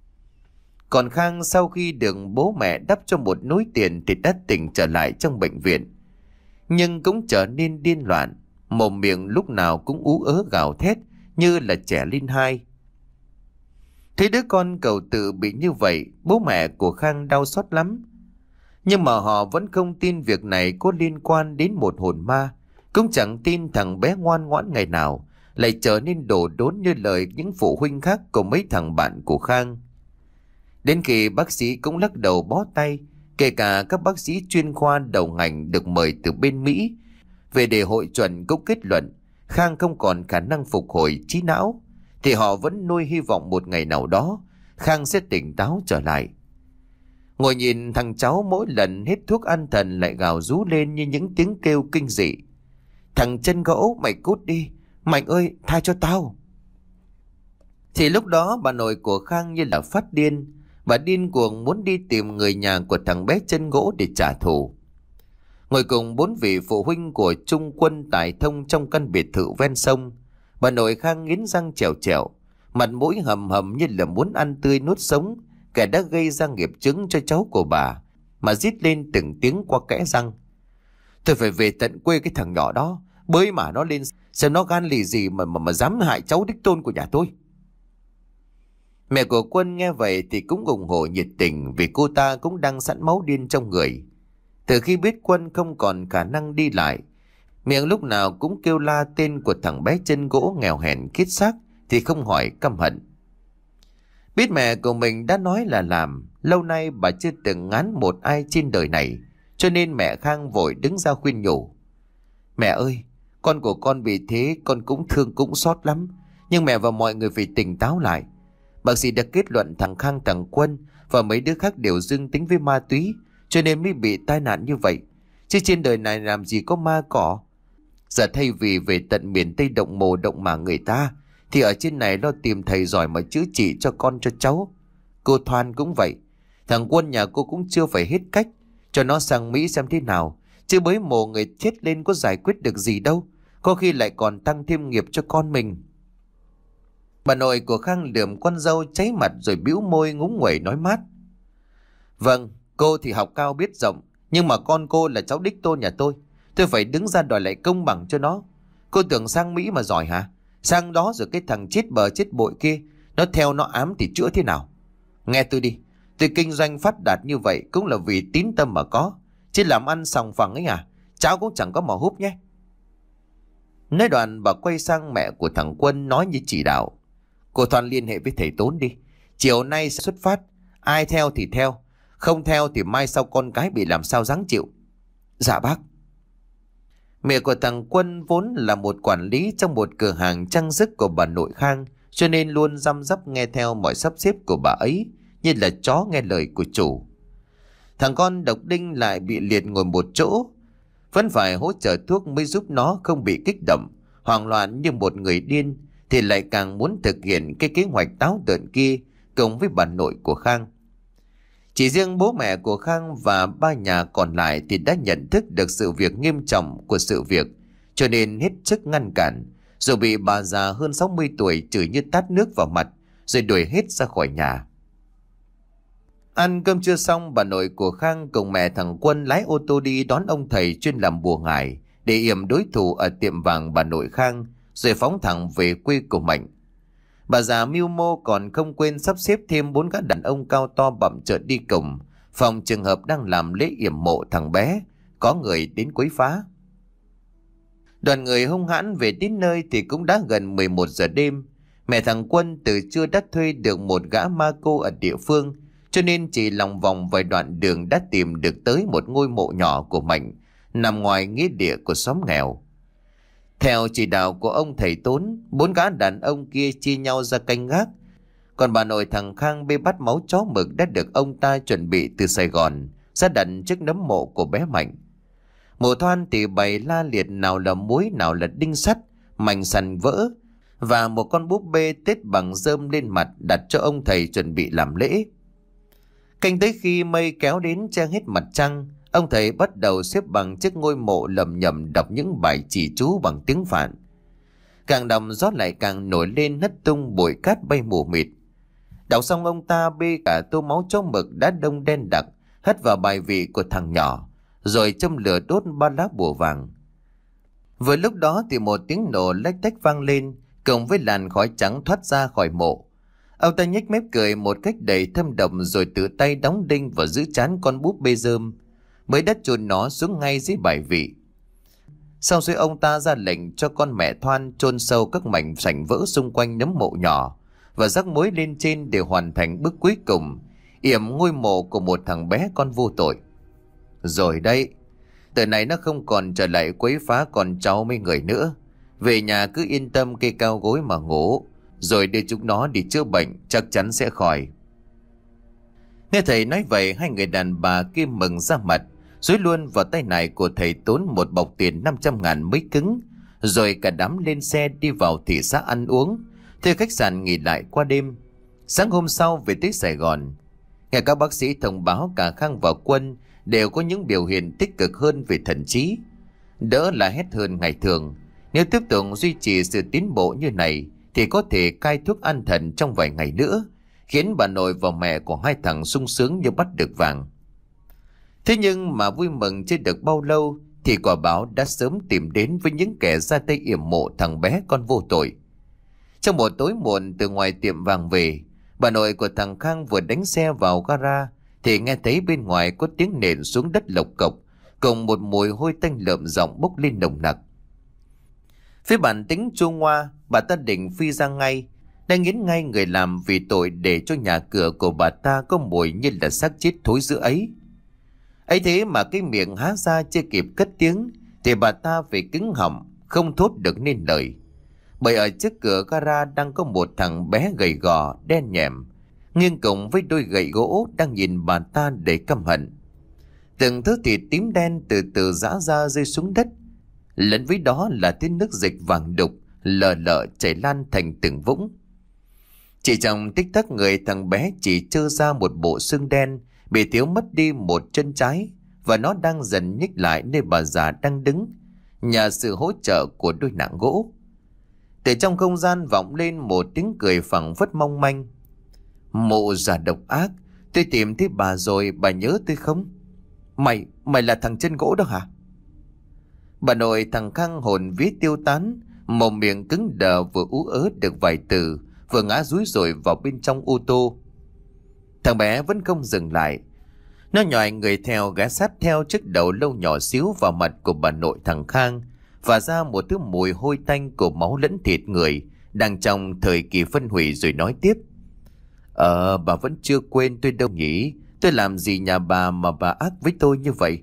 Còn Khang sau khi được bố mẹ đắp cho một núi tiền thì đã tỉnh trở lại trong bệnh viện, nhưng cũng trở nên điên loạn, mồm miệng lúc nào cũng ú ớ gào thét như là trẻ lên hai. Thấy đứa con cầu tự bị như vậy, bố mẹ của Khang đau xót lắm. Nhưng mà họ vẫn không tin việc này có liên quan đến một hồn ma, cũng chẳng tin thằng bé ngoan ngoãn ngày nào lại trở nên đổ đốn như lời những phụ huynh khác của mấy thằng bạn của Khang. Đến khi bác sĩ cũng lắc đầu bó tay, kể cả các bác sĩ chuyên khoa đầu ngành được mời từ bên Mỹ về để hội chuẩn cũng kết luận Khang không còn khả năng phục hồi trí não, thì họ vẫn nuôi hy vọng một ngày nào đó Khang sẽ tỉnh táo trở lại. Ngồi nhìn thằng cháu mỗi lần hết thuốc an thần lại gào rú lên như những tiếng kêu kinh dị: "Thằng chân gỗ, mày cút đi, Mạnh ơi, tha cho tao." Thì lúc đó bà nội của Khang như là phát điên. Bà điên cuồng muốn đi tìm người nhà của thằng bé chân gỗ để trả thù. Ngồi cùng bốn vị phụ huynh của Trung Quân Tài Thông trong căn biệt thự ven sông, bà nội Khang nghiến răng trèo trèo, mặt mũi hầm hầm như là muốn ăn tươi nuốt sống kẻ đã gây ra nghiệp chướng cho cháu của bà, mà rít lên từng tiếng qua kẽ răng: "Tôi phải về tận quê cái thằng nhỏ đó, bới mà nó lên xem nó gan lì gì mà mà mà dám hại cháu đích tôn của nhà tôi." Mẹ của Quân nghe vậy thì cũng ủng hộ nhiệt tình, vì cô ta cũng đang sẵn máu điên trong người. Từ khi biết Quân không còn khả năng đi lại, miệng lúc nào cũng kêu la tên của thằng bé chân gỗ nghèo hèn kiết xác thì không hỏi căm hận. Biết mẹ của mình đã nói là làm, lâu nay bà chưa từng ngán một ai trên đời này, cho nên mẹ Khang vội đứng ra khuyên nhủ: "Mẹ ơi, con của con bị thế con cũng thương cũng xót lắm, nhưng mẹ và mọi người phải tỉnh táo lại. Bác sĩ đã kết luận thằng Khang, thằng Quân và mấy đứa khác đều dương tính với ma túy, cho nên mới bị tai nạn như vậy. Chứ trên đời này làm gì có ma cỏ. Giờ thay vì về tận miền Tây động mồ động mả người ta, thì ở trên này lo tìm thầy giỏi mà chữa trị cho con cho cháu. Cô Thoan cũng vậy. Thằng Quân nhà cô cũng chưa phải hết cách. Cho nó sang Mỹ xem thế nào. Chứ bới mồ người chết lên có giải quyết được gì đâu. Có khi lại còn tăng thêm nghiệp cho con mình." Bà nội của Khang lườm con dâu cháy mặt rồi bĩu môi ngúng nguẩy nói mát: "Vâng, cô thì học cao biết rộng, nhưng mà con cô là cháu đích tôn nhà tôi. Tôi phải đứng ra đòi lại công bằng cho nó. Cô tưởng sang Mỹ mà giỏi hả? Sang đó rồi cái thằng chết bờ chết bội kia, nó theo nó ám thì chữa thế nào? Nghe tôi đi, tôi kinh doanh phát đạt như vậy cũng là vì tín tâm mà có. Chứ làm ăn sòng phẳng ấy à, cháu cũng chẳng có mà húp nhé. Nói đoạn bà quay sang mẹ của thằng Quân nói như chỉ đạo. Cô Thoan liên hệ với thầy Tốn đi. Chiều nay sẽ xuất phát. Ai theo thì theo. Không theo thì mai sau con cái bị làm sao dáng chịu. Dạ bác. Mẹ của thằng Quân vốn là một quản lý trong một cửa hàng trang sức của bà nội Khang, cho nên luôn răm rắp nghe theo mọi sắp xếp của bà ấy, như là chó nghe lời của chủ. Thằng con độc đinh lại bị liệt ngồi một chỗ, vẫn phải hỗ trợ thuốc mới giúp nó không bị kích động, hoảng loạn như một người điên, thì lại càng muốn thực hiện cái kế hoạch táo tợn kia cùng với bà nội của Khang. Chỉ riêng bố mẹ của Khang và ba nhà còn lại thì đã nhận thức được sự việc nghiêm trọng của sự việc, cho nên hết sức ngăn cản, rồi bị bà già hơn sáu mươi tuổi chửi như tát nước vào mặt, rồi đuổi hết ra khỏi nhà. Ăn cơm trưa xong, bà nội của Khang cùng mẹ thằng Quân lái ô tô đi đón ông thầy chuyên làm bùa ngải để yểm đối thủ ở tiệm vàng bà nội Khang, rồi phóng thẳng về quê của mình. Bà già mưu mô còn không quên sắp xếp thêm bốn gã đàn ông cao to bặm trợn đi cùng, phòng trường hợp đang làm lễ yểm mộ thằng bé có người đến quấy phá. Đoàn người hung hãn về đến nơi thì cũng đã gần mười một giờ đêm. Mẹ thằng Quân từ trưa đã thuê được một gã ma cô ở địa phương, cho nên chỉ lòng vòng vài đoạn đường đã tìm được tới một ngôi mộ nhỏ của mình nằm ngoài nghĩa địa của xóm nghèo. Theo chỉ đạo của ông thầy Tốn, bốn gã đàn ông kia chia nhau ra canh gác, còn bà nội thằng Khang bê bát máu chó mực đã được ông ta chuẩn bị từ Sài Gòn ra đặt trước nấm mộ của bé Mạnh. Mộ Thoan thì bày la liệt, nào là muối, nào là đinh sắt, mảnh sành vỡ và một con búp bê tết bằng rơm lên mặt đặt cho ông thầy chuẩn bị làm lễ. Canh tới khi mây kéo đến che hết mặt trăng, ông thầy bắt đầu xếp bằng trước ngôi mộ lầm nhầm đọc những bài chỉ chú bằng tiếng Phạn. Càng đọc gió lại càng nổi lên hất tung bụi cát bay mù mịt. Đọc xong ông ta bê cả tô máu chó mực đã đông đen đặc hất vào bài vị của thằng nhỏ, rồi châm lửa đốt ba lá bùa vàng. Vừa lúc đó thì một tiếng nổ lách tách vang lên, cùng với làn khói trắng thoát ra khỏi mộ. Ông ta nhếch mép cười một cách đầy thâm độc, rồi tự tay đóng đinh vào giữ trán con búp bê rơm, mới đất chôn nó xuống ngay dưới bài vị. Sau rồi ông ta ra lệnh cho con mẹ Thoan chôn sâu các mảnh sành vỡ xung quanh nấm mộ nhỏ và rắc muối lên trên để hoàn thành bước cuối cùng, yểm ngôi mộ của một thằng bé con vô tội. Rồi đây, từ này nó không còn trở lại quấy phá con cháu mấy người nữa. Về nhà cứ yên tâm kê cao gối mà ngủ, rồi đưa chúng nó đi chữa bệnh, chắc chắn sẽ khỏi. Nghe thầy nói vậy, hai người đàn bà kia mừng ra mặt, dối luôn vào tay này của thầy Tốn một bọc tiền năm trăm ngàn mới cứng, rồi cả đám lên xe đi vào thị xã ăn uống, thuê khách sạn nghỉ lại qua đêm. Sáng hôm sau về tới Sài Gòn, nghe các bác sĩ thông báo cả Khang và Quân đều có những biểu hiện tích cực hơn về thần trí, đỡ là hét hơn ngày thường. Nếu tiếp tục duy trì sự tiến bộ như này thì có thể cai thuốc an thần trong vài ngày nữa, khiến bà nội và mẹ của hai thằng sung sướng như bắt được vàng. Thế nhưng mà vui mừng chưa được bao lâu thì quả báo đã sớm tìm đến với những kẻ ra tay yểm mộ thằng bé con vô tội. Trong một tối muộn, từ ngoài tiệm vàng về, bà nội của thằng Khang vừa đánh xe vào gara thì nghe thấy bên ngoài có tiếng nện xuống đất lộc cộc, cùng một mùi hôi tanh lợm giọng bốc lên nồng nặc. Phía bản tính chua ngoa, bà ta định phi ra ngay, đang nghiến ngay người làm vì tội để cho nhà cửa của bà ta có mùi như là xác chết thối rữa ấy. Ấy thế mà cái miệng há ra chưa kịp cất tiếng thì bà ta phải cứng họng, không thốt được nên lời. Bởi ở trước cửa gara đang có một thằng bé gầy gò, đen nhẻm, nghiêng cùng với đôi gậy gỗ đang nhìn bà ta đầy căm hận. Từng thứ thịt tím đen từ từ giã ra rơi xuống đất, lẫn với đó là tiếng nước dịch vàng đục lờ lợ chảy lan thành từng vũng. Chỉ trong tích tắc, người thằng bé chỉ trơ ra một bộ xương đen, bị thiếu mất đi một chân trái, và nó đang dần nhích lại nơi bà già đang đứng, nhờ sự hỗ trợ của đôi nạng gỗ. Từ trong không gian vọng lên một tiếng cười phẳng phất mong manh. Mụ già độc ác, tôi tìm thấy bà rồi, bà nhớ tôi không? Mày, mày là thằng chân gỗ đó hả? Bà nội thằng Khang hồn vía tiêu tán, Mồm miệng cứng đờ, vừa ú ớ được vài từ, vừa ngã rúi rồi vào bên trong ô tô. Thằng bé vẫn không dừng lại. Nó nhòi người theo, ghé sát theo chiếc đầu lâu nhỏ xíu vào mặt của bà nội thằng Khang, và ra một thứ mùi hôi tanh của máu lẫn thịt người đang trong thời kỳ phân hủy, rồi nói tiếp. Ờ, bà vẫn chưa quên tôi đâu nhỉ? Tôi làm gì nhà bà mà bà ác với tôi như vậy?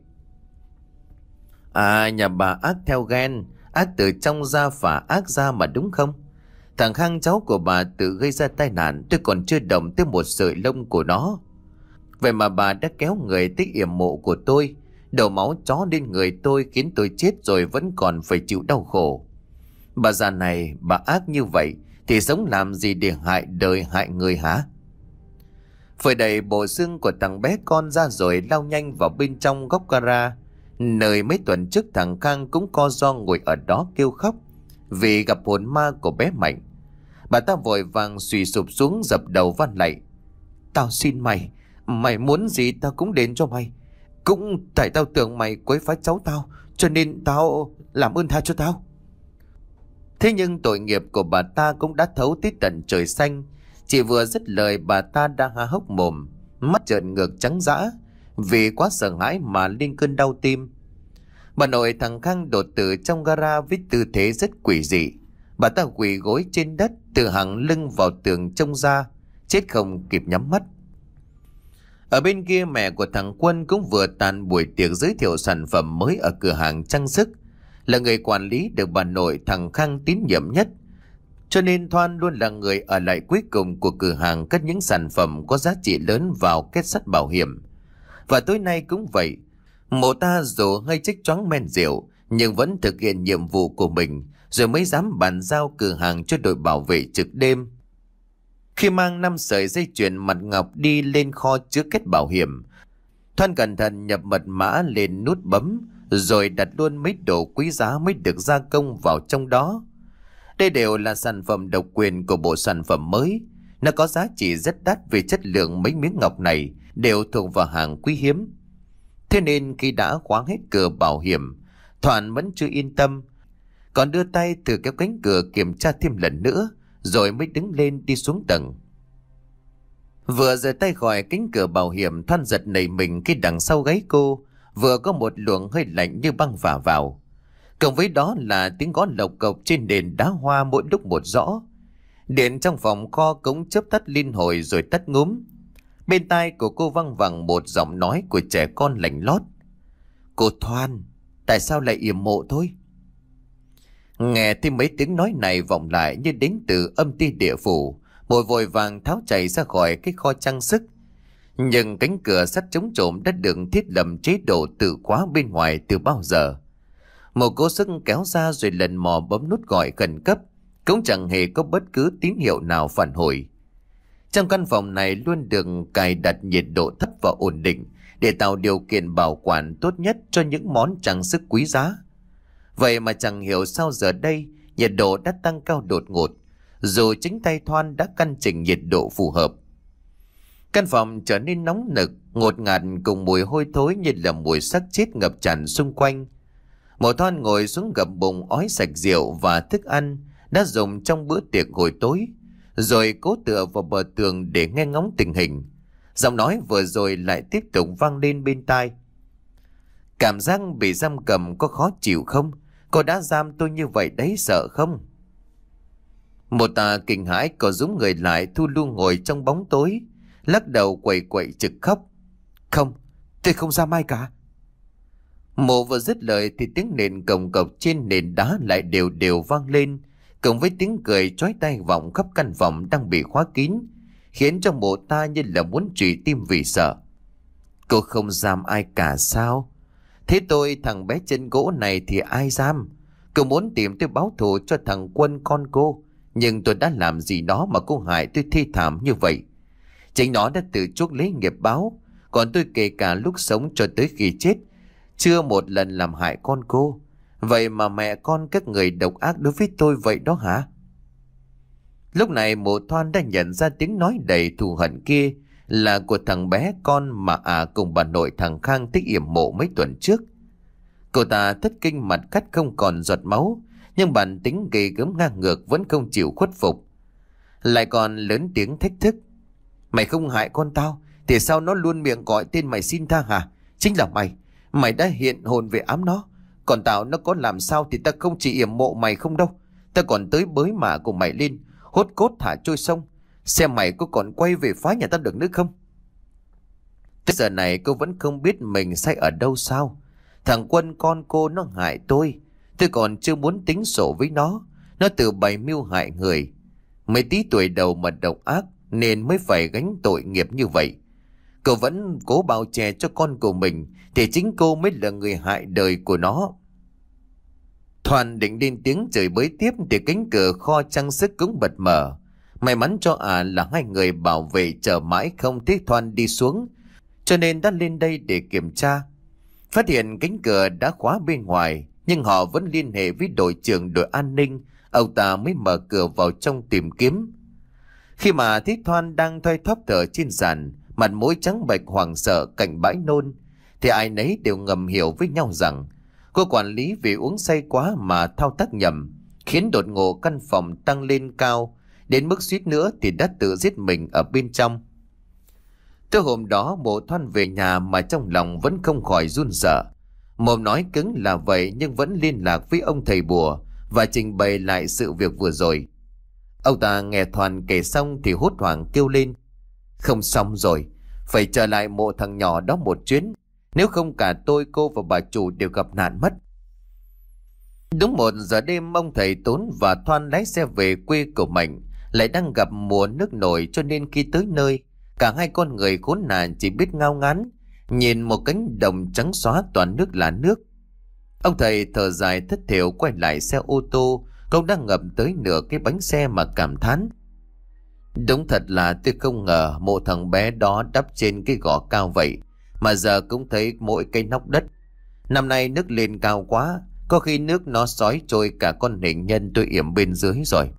À, nhà bà ác theo ghen, ác từ trong ra phả ác ra mà, đúng không? Thằng Khang cháu của bà tự gây ra tai nạn, tôi còn chưa động tới một sợi lông của nó. Vậy mà bà đã kéo người tới yểm mộ của tôi, đổ máu chó lên người tôi, khiến tôi chết rồi vẫn còn phải chịu đau khổ. Bà già này, bà ác như vậy thì sống làm gì để hại đời hại người hả? Phơi đầy bộ xương của thằng bé con ra rồi lao nhanh vào bên trong góc gara, nơi mấy tuần trước thằng Khang cũng co ro ngồi ở đó kêu khóc vì gặp hồn ma của bé Mạnh. Bà ta vội vàng xùy sụp xuống dập đầu van lạy. Tao xin mày, mày muốn gì tao cũng đến cho mày. Cũng tại tao tưởng mày quấy phá cháu tao, cho nên tao làm ơn tha cho tao. Thế nhưng tội nghiệp của bà ta cũng đã thấu tới tận trời xanh. Chỉ vừa dứt lời, bà ta đã há hốc mồm, mắt trợn ngược trắng dã, vì quá sợ hãi mà lên cơn đau tim. Bà nội thằng Khang đột tử trong gara với tư thế rất quỷ dị. Bà ta quỳ gối trên đất, từ hằng lưng vào tường trông ra, chết không kịp nhắm mắt. Ở bên kia, mẹ của thằng Quân cũng vừa tàn buổi tiệc giới thiệu sản phẩm mới ở cửa hàng trang sức, là người quản lý được bà nội thằng Khang tín nhiệm nhất. Cho nên Thoan luôn là người ở lại cuối cùng của cửa hàng, cất những sản phẩm có giá trị lớn vào kết sắt bảo hiểm. Và tối nay cũng vậy. Mộ ta dù hơi chích choáng men rượu, nhưng vẫn thực hiện nhiệm vụ của mình, rồi mới dám bàn giao cửa hàng cho đội bảo vệ trực đêm. Khi mang năm sợi dây chuyền mặt ngọc đi lên kho chứa kết bảo hiểm, Thoan cẩn thận nhập mật mã lên nút bấm, rồi đặt luôn mấy đồ quý giá mới được gia công vào trong đó. Đây đều là sản phẩm độc quyền của bộ sản phẩm mới. Nó có giá trị rất đắt vì chất lượng mấy miếng ngọc này đều thuộc vào hàng quý hiếm. Thế nên khi đã khóa hết cửa bảo hiểm, Thoan vẫn chưa yên tâm, còn đưa tay từ kéo cánh cửa kiểm tra thêm lần nữa, rồi mới đứng lên đi xuống tầng. Vừa rời tay khỏi cánh cửa bảo hiểm, Thoan giật nảy mình khi đằng sau gáy cô vừa có một luồng hơi lạnh như băng phả vào. Cộng với đó là tiếng gõ lộc cộc trên nền đá hoa mỗi lúc một rõ. Điện trong phòng kho cũng chớp tắt liên hồi rồi tắt ngúm. Bên tai của cô văng vẳng một giọng nói của trẻ con lạnh lót. Cô Thoan, tại sao lại yểm mộ thôi? Nghe thấy mấy tiếng nói này vọng lại như đến từ âm ti địa phủ, Bội vội vàng tháo chạy ra khỏi cái kho trang sức. Nhưng cánh cửa sắt chống trộm đã được thiết lập chế độ tự khóa bên ngoài từ bao giờ. Một cố sức kéo ra rồi lần mò bấm nút gọi khẩn cấp, cũng chẳng hề có bất cứ tín hiệu nào phản hồi. Trong căn phòng này luôn được cài đặt nhiệt độ thấp và ổn định để tạo điều kiện bảo quản tốt nhất cho những món trang sức quý giá. Vậy mà chẳng hiểu sao giờ đây nhiệt độ đã tăng cao đột ngột, dù chính tay Thoan đã căn chỉnh nhiệt độ phù hợp. Căn phòng trở nên nóng nực, ngột ngạt cùng mùi hôi thối như là mùi xác chết ngập tràn xung quanh. Mộ Thoan ngồi xuống gập bụng ói sạch rượu và thức ăn đã dùng trong bữa tiệc hồi tối, rồi cố tựa vào bờ tường để nghe ngóng tình hình. Giọng nói vừa rồi lại tiếp tục vang lên bên tai. Cảm giác bị giam cầm có khó chịu không? Cô đã giam tôi như vậy đấy, sợ không? Một tà kinh hãi có dũng người lại, thu lu ngồi trong bóng tối, lắc đầu quậy quậy trực khóc. Không, tôi không giam ai cả. Mộ vừa dứt lời thì tiếng nền cồng cộc trên nền đá lại đều đều vang lên, cùng với tiếng cười chói tai vọng khắp căn phòng đang bị khóa kín, khiến cho mộ ta như là muốn trụy tim vì sợ. Cô không giam ai cả sao? Thế tôi, thằng bé chân gỗ này thì ai giam? Cô muốn tìm tôi báo thù cho thằng Quân con cô, nhưng tôi đã làm gì đó mà cô hại tôi thê thảm như vậy? Chính nó đã tự chuốc lấy nghiệp báo, còn tôi kể cả lúc sống cho tới khi chết chưa một lần làm hại con cô. Vậy mà mẹ con các người độc ác đối với tôi vậy đó hả? Lúc này Mộ Thoan đã nhận ra tiếng nói đầy thù hận kia là của thằng bé con mà à cùng bà nội thằng Khang thích yểm mộ mấy tuần trước. Cô ta thất kinh, mặt cắt không còn giọt máu, nhưng bản tính ghê gớm ngang ngược vẫn không chịu khuất phục. Lại còn lớn tiếng thách thức. Mày không hại con tao thì sao nó luôn miệng gọi tên mày xin tha hả? Chính là mày, mày đã hiện hồn về ám nó. Còn tao nó có làm sao thì ta không chỉ yểm mộ mày không đâu. Ta còn tới bới mả của mày lên, hốt cốt thả trôi sông. Xem mày có còn quay về phá nhà ta được nữa không? Tới giờ này cô vẫn không biết mình sai ở đâu sao? Thằng Quân con cô nó hại tôi, tôi còn chưa muốn tính sổ với nó. Nó tự bày mưu hại người. Mấy tí tuổi đầu mà độc ác nên mới phải gánh tội nghiệp như vậy. Cô vẫn cố bao che cho con của mình thì chính cô mới là người hại đời của nó. Thoàn định lên tiếng chửi bới tiếp thì cánh cửa kho trang sức cũng bật mở. May mắn cho ả à là hai người bảo vệ chờ mãi không thấy Thoan đi xuống, cho nên đã lên đây để kiểm tra. Phát hiện cánh cửa đã khóa bên ngoài, nhưng họ vẫn liên hệ với đội trưởng đội an ninh. Ông ta mới mở cửa vào trong tìm kiếm. Khi mà thấy Thoan đang thoi thóp thở trên sàn, mặt mũi trắng bệch hoảng sợ cạnh bãi nôn, thì ai nấy đều ngầm hiểu với nhau rằng cô quản lý vì uống say quá mà thao tác nhầm, khiến đột ngột căn phòng tăng lên cao đến mức suýt nữa thì đã tự giết mình ở bên trong. Tới hôm đó Mộ Thoan về nhà mà trong lòng vẫn không khỏi run sợ. Mồm nói cứng là vậy nhưng vẫn liên lạc với ông thầy bùa và trình bày lại sự việc vừa rồi. Ông ta nghe Thoan kể xong thì hốt hoảng kêu lên. Không xong rồi, phải trở lại mộ thằng nhỏ đó một chuyến, nếu không cả tôi, cô và bà chủ đều gặp nạn mất. Đúng một giờ đêm, ông thầy Tốn và Thoan lái xe về quê của mình. Lại đang gặp mùa nước nổi, cho nên khi tới nơi, cả hai con người khốn nạn chỉ biết ngao ngán nhìn một cánh đồng trắng xóa toàn nước là nước. Ông thầy thở dài thất thểu quay lại xe ô tô, cậu đang ngập tới nửa cái bánh xe mà cảm thán. Đúng thật là tôi không ngờ mộ thằng bé đó đắp trên cái gò cao vậy mà giờ cũng thấy mỗi cây nóc đất. Năm nay nước lên cao quá, có khi nước nó xói trôi cả con hình nhân tôi yểm bên dưới rồi.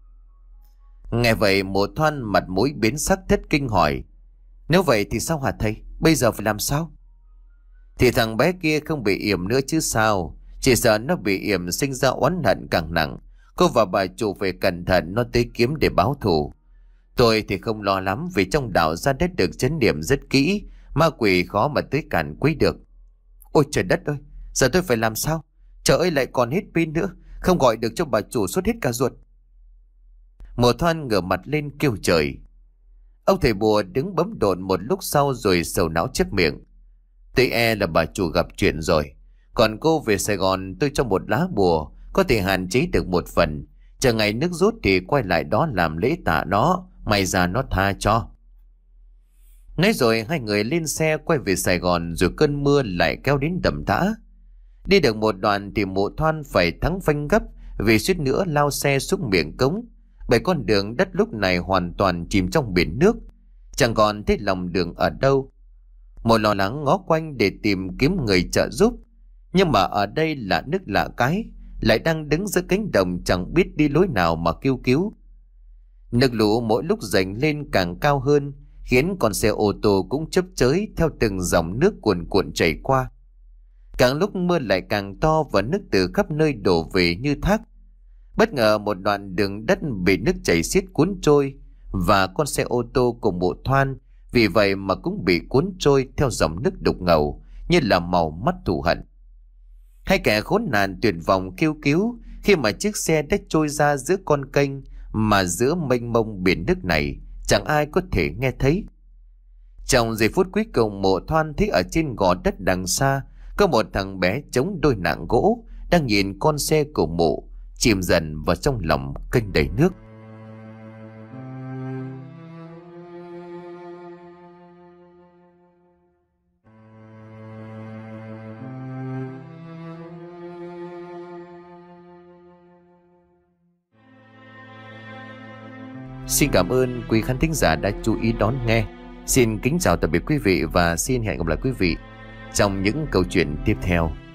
Nghe vậy Mộ Thoan mặt mũi biến sắc thất kinh hỏi. Nếu vậy thì sao hả thầy? Bây giờ phải làm sao? Thì thằng bé kia không bị yểm nữa chứ sao. Chỉ sợ nó bị yểm sinh ra oán hận càng nặng. Cô và bà chủ phải cẩn thận, nó tới kiếm để báo thù. Tôi thì không lo lắm, vì trong đạo gia đất được chấn điểm rất kỹ, ma quỷ khó mà tới cản quấy được. Ôi trời đất ơi, giờ tôi phải làm sao? Trời ơi, lại còn hết pin nữa, không gọi được cho bà chủ sốt hết cả ruột. Mộ Thoan ngửa mặt lên kêu trời. Ông thầy bùa đứng bấm độn một lúc sau rồi sầu não chép miệng. Tôi e là bà chủ gặp chuyện rồi. Còn cô về Sài Gòn tôi cho một lá bùa, có thể hạn chế được một phần. Chờ ngày nước rút thì quay lại đó làm lễ tạ nó, may ra nó tha cho. Nói rồi hai người lên xe quay về Sài Gòn, rồi cơn mưa lại kéo đến đầm thã. Đi được một đoạn thì Mộ Thoan phải thắng phanh gấp vì suýt nữa lao xe xuống miệng cống. Bởi con đường đất lúc này hoàn toàn chìm trong biển nước, chẳng còn thấy lòng đường ở đâu. Một lo lắng ngó quanh để tìm kiếm người trợ giúp, nhưng mà ở đây là nước lạ cái, lại đang đứng giữa cánh đồng chẳng biết đi lối nào mà kêu cứu. Nước lũ mỗi lúc dâng lên càng cao hơn, khiến con xe ô tô cũng chớp chới theo từng dòng nước cuồn cuộn chảy qua. Càng lúc mưa lại càng to và nước từ khắp nơi đổ về như thác. Bất ngờ một đoạn đường đất bị nước chảy xiết cuốn trôi, và con xe ô tô của Mộ Thoan vì vậy mà cũng bị cuốn trôi theo dòng nước đục ngầu như là màu mắt thù hận. Hai kẻ khốn nạn tuyệt vọng kêu cứu khi mà chiếc xe đã trôi ra giữa con kênh, mà giữa mênh mông biển nước này chẳng ai có thể nghe thấy. Trong giây phút cuối cùng, Mộ Thoan thấy ở trên gò đất đằng xa có một thằng bé chống đôi nạng gỗ đang nhìn con xe của mộ chìm dần vào trong lòng kênh đầy nước. Xin cảm ơn quý khán thính giả đã chú ý đón nghe. Xin kính chào tạm biệt quý vị và xin hẹn gặp lại quý vị trong những câu chuyện tiếp theo.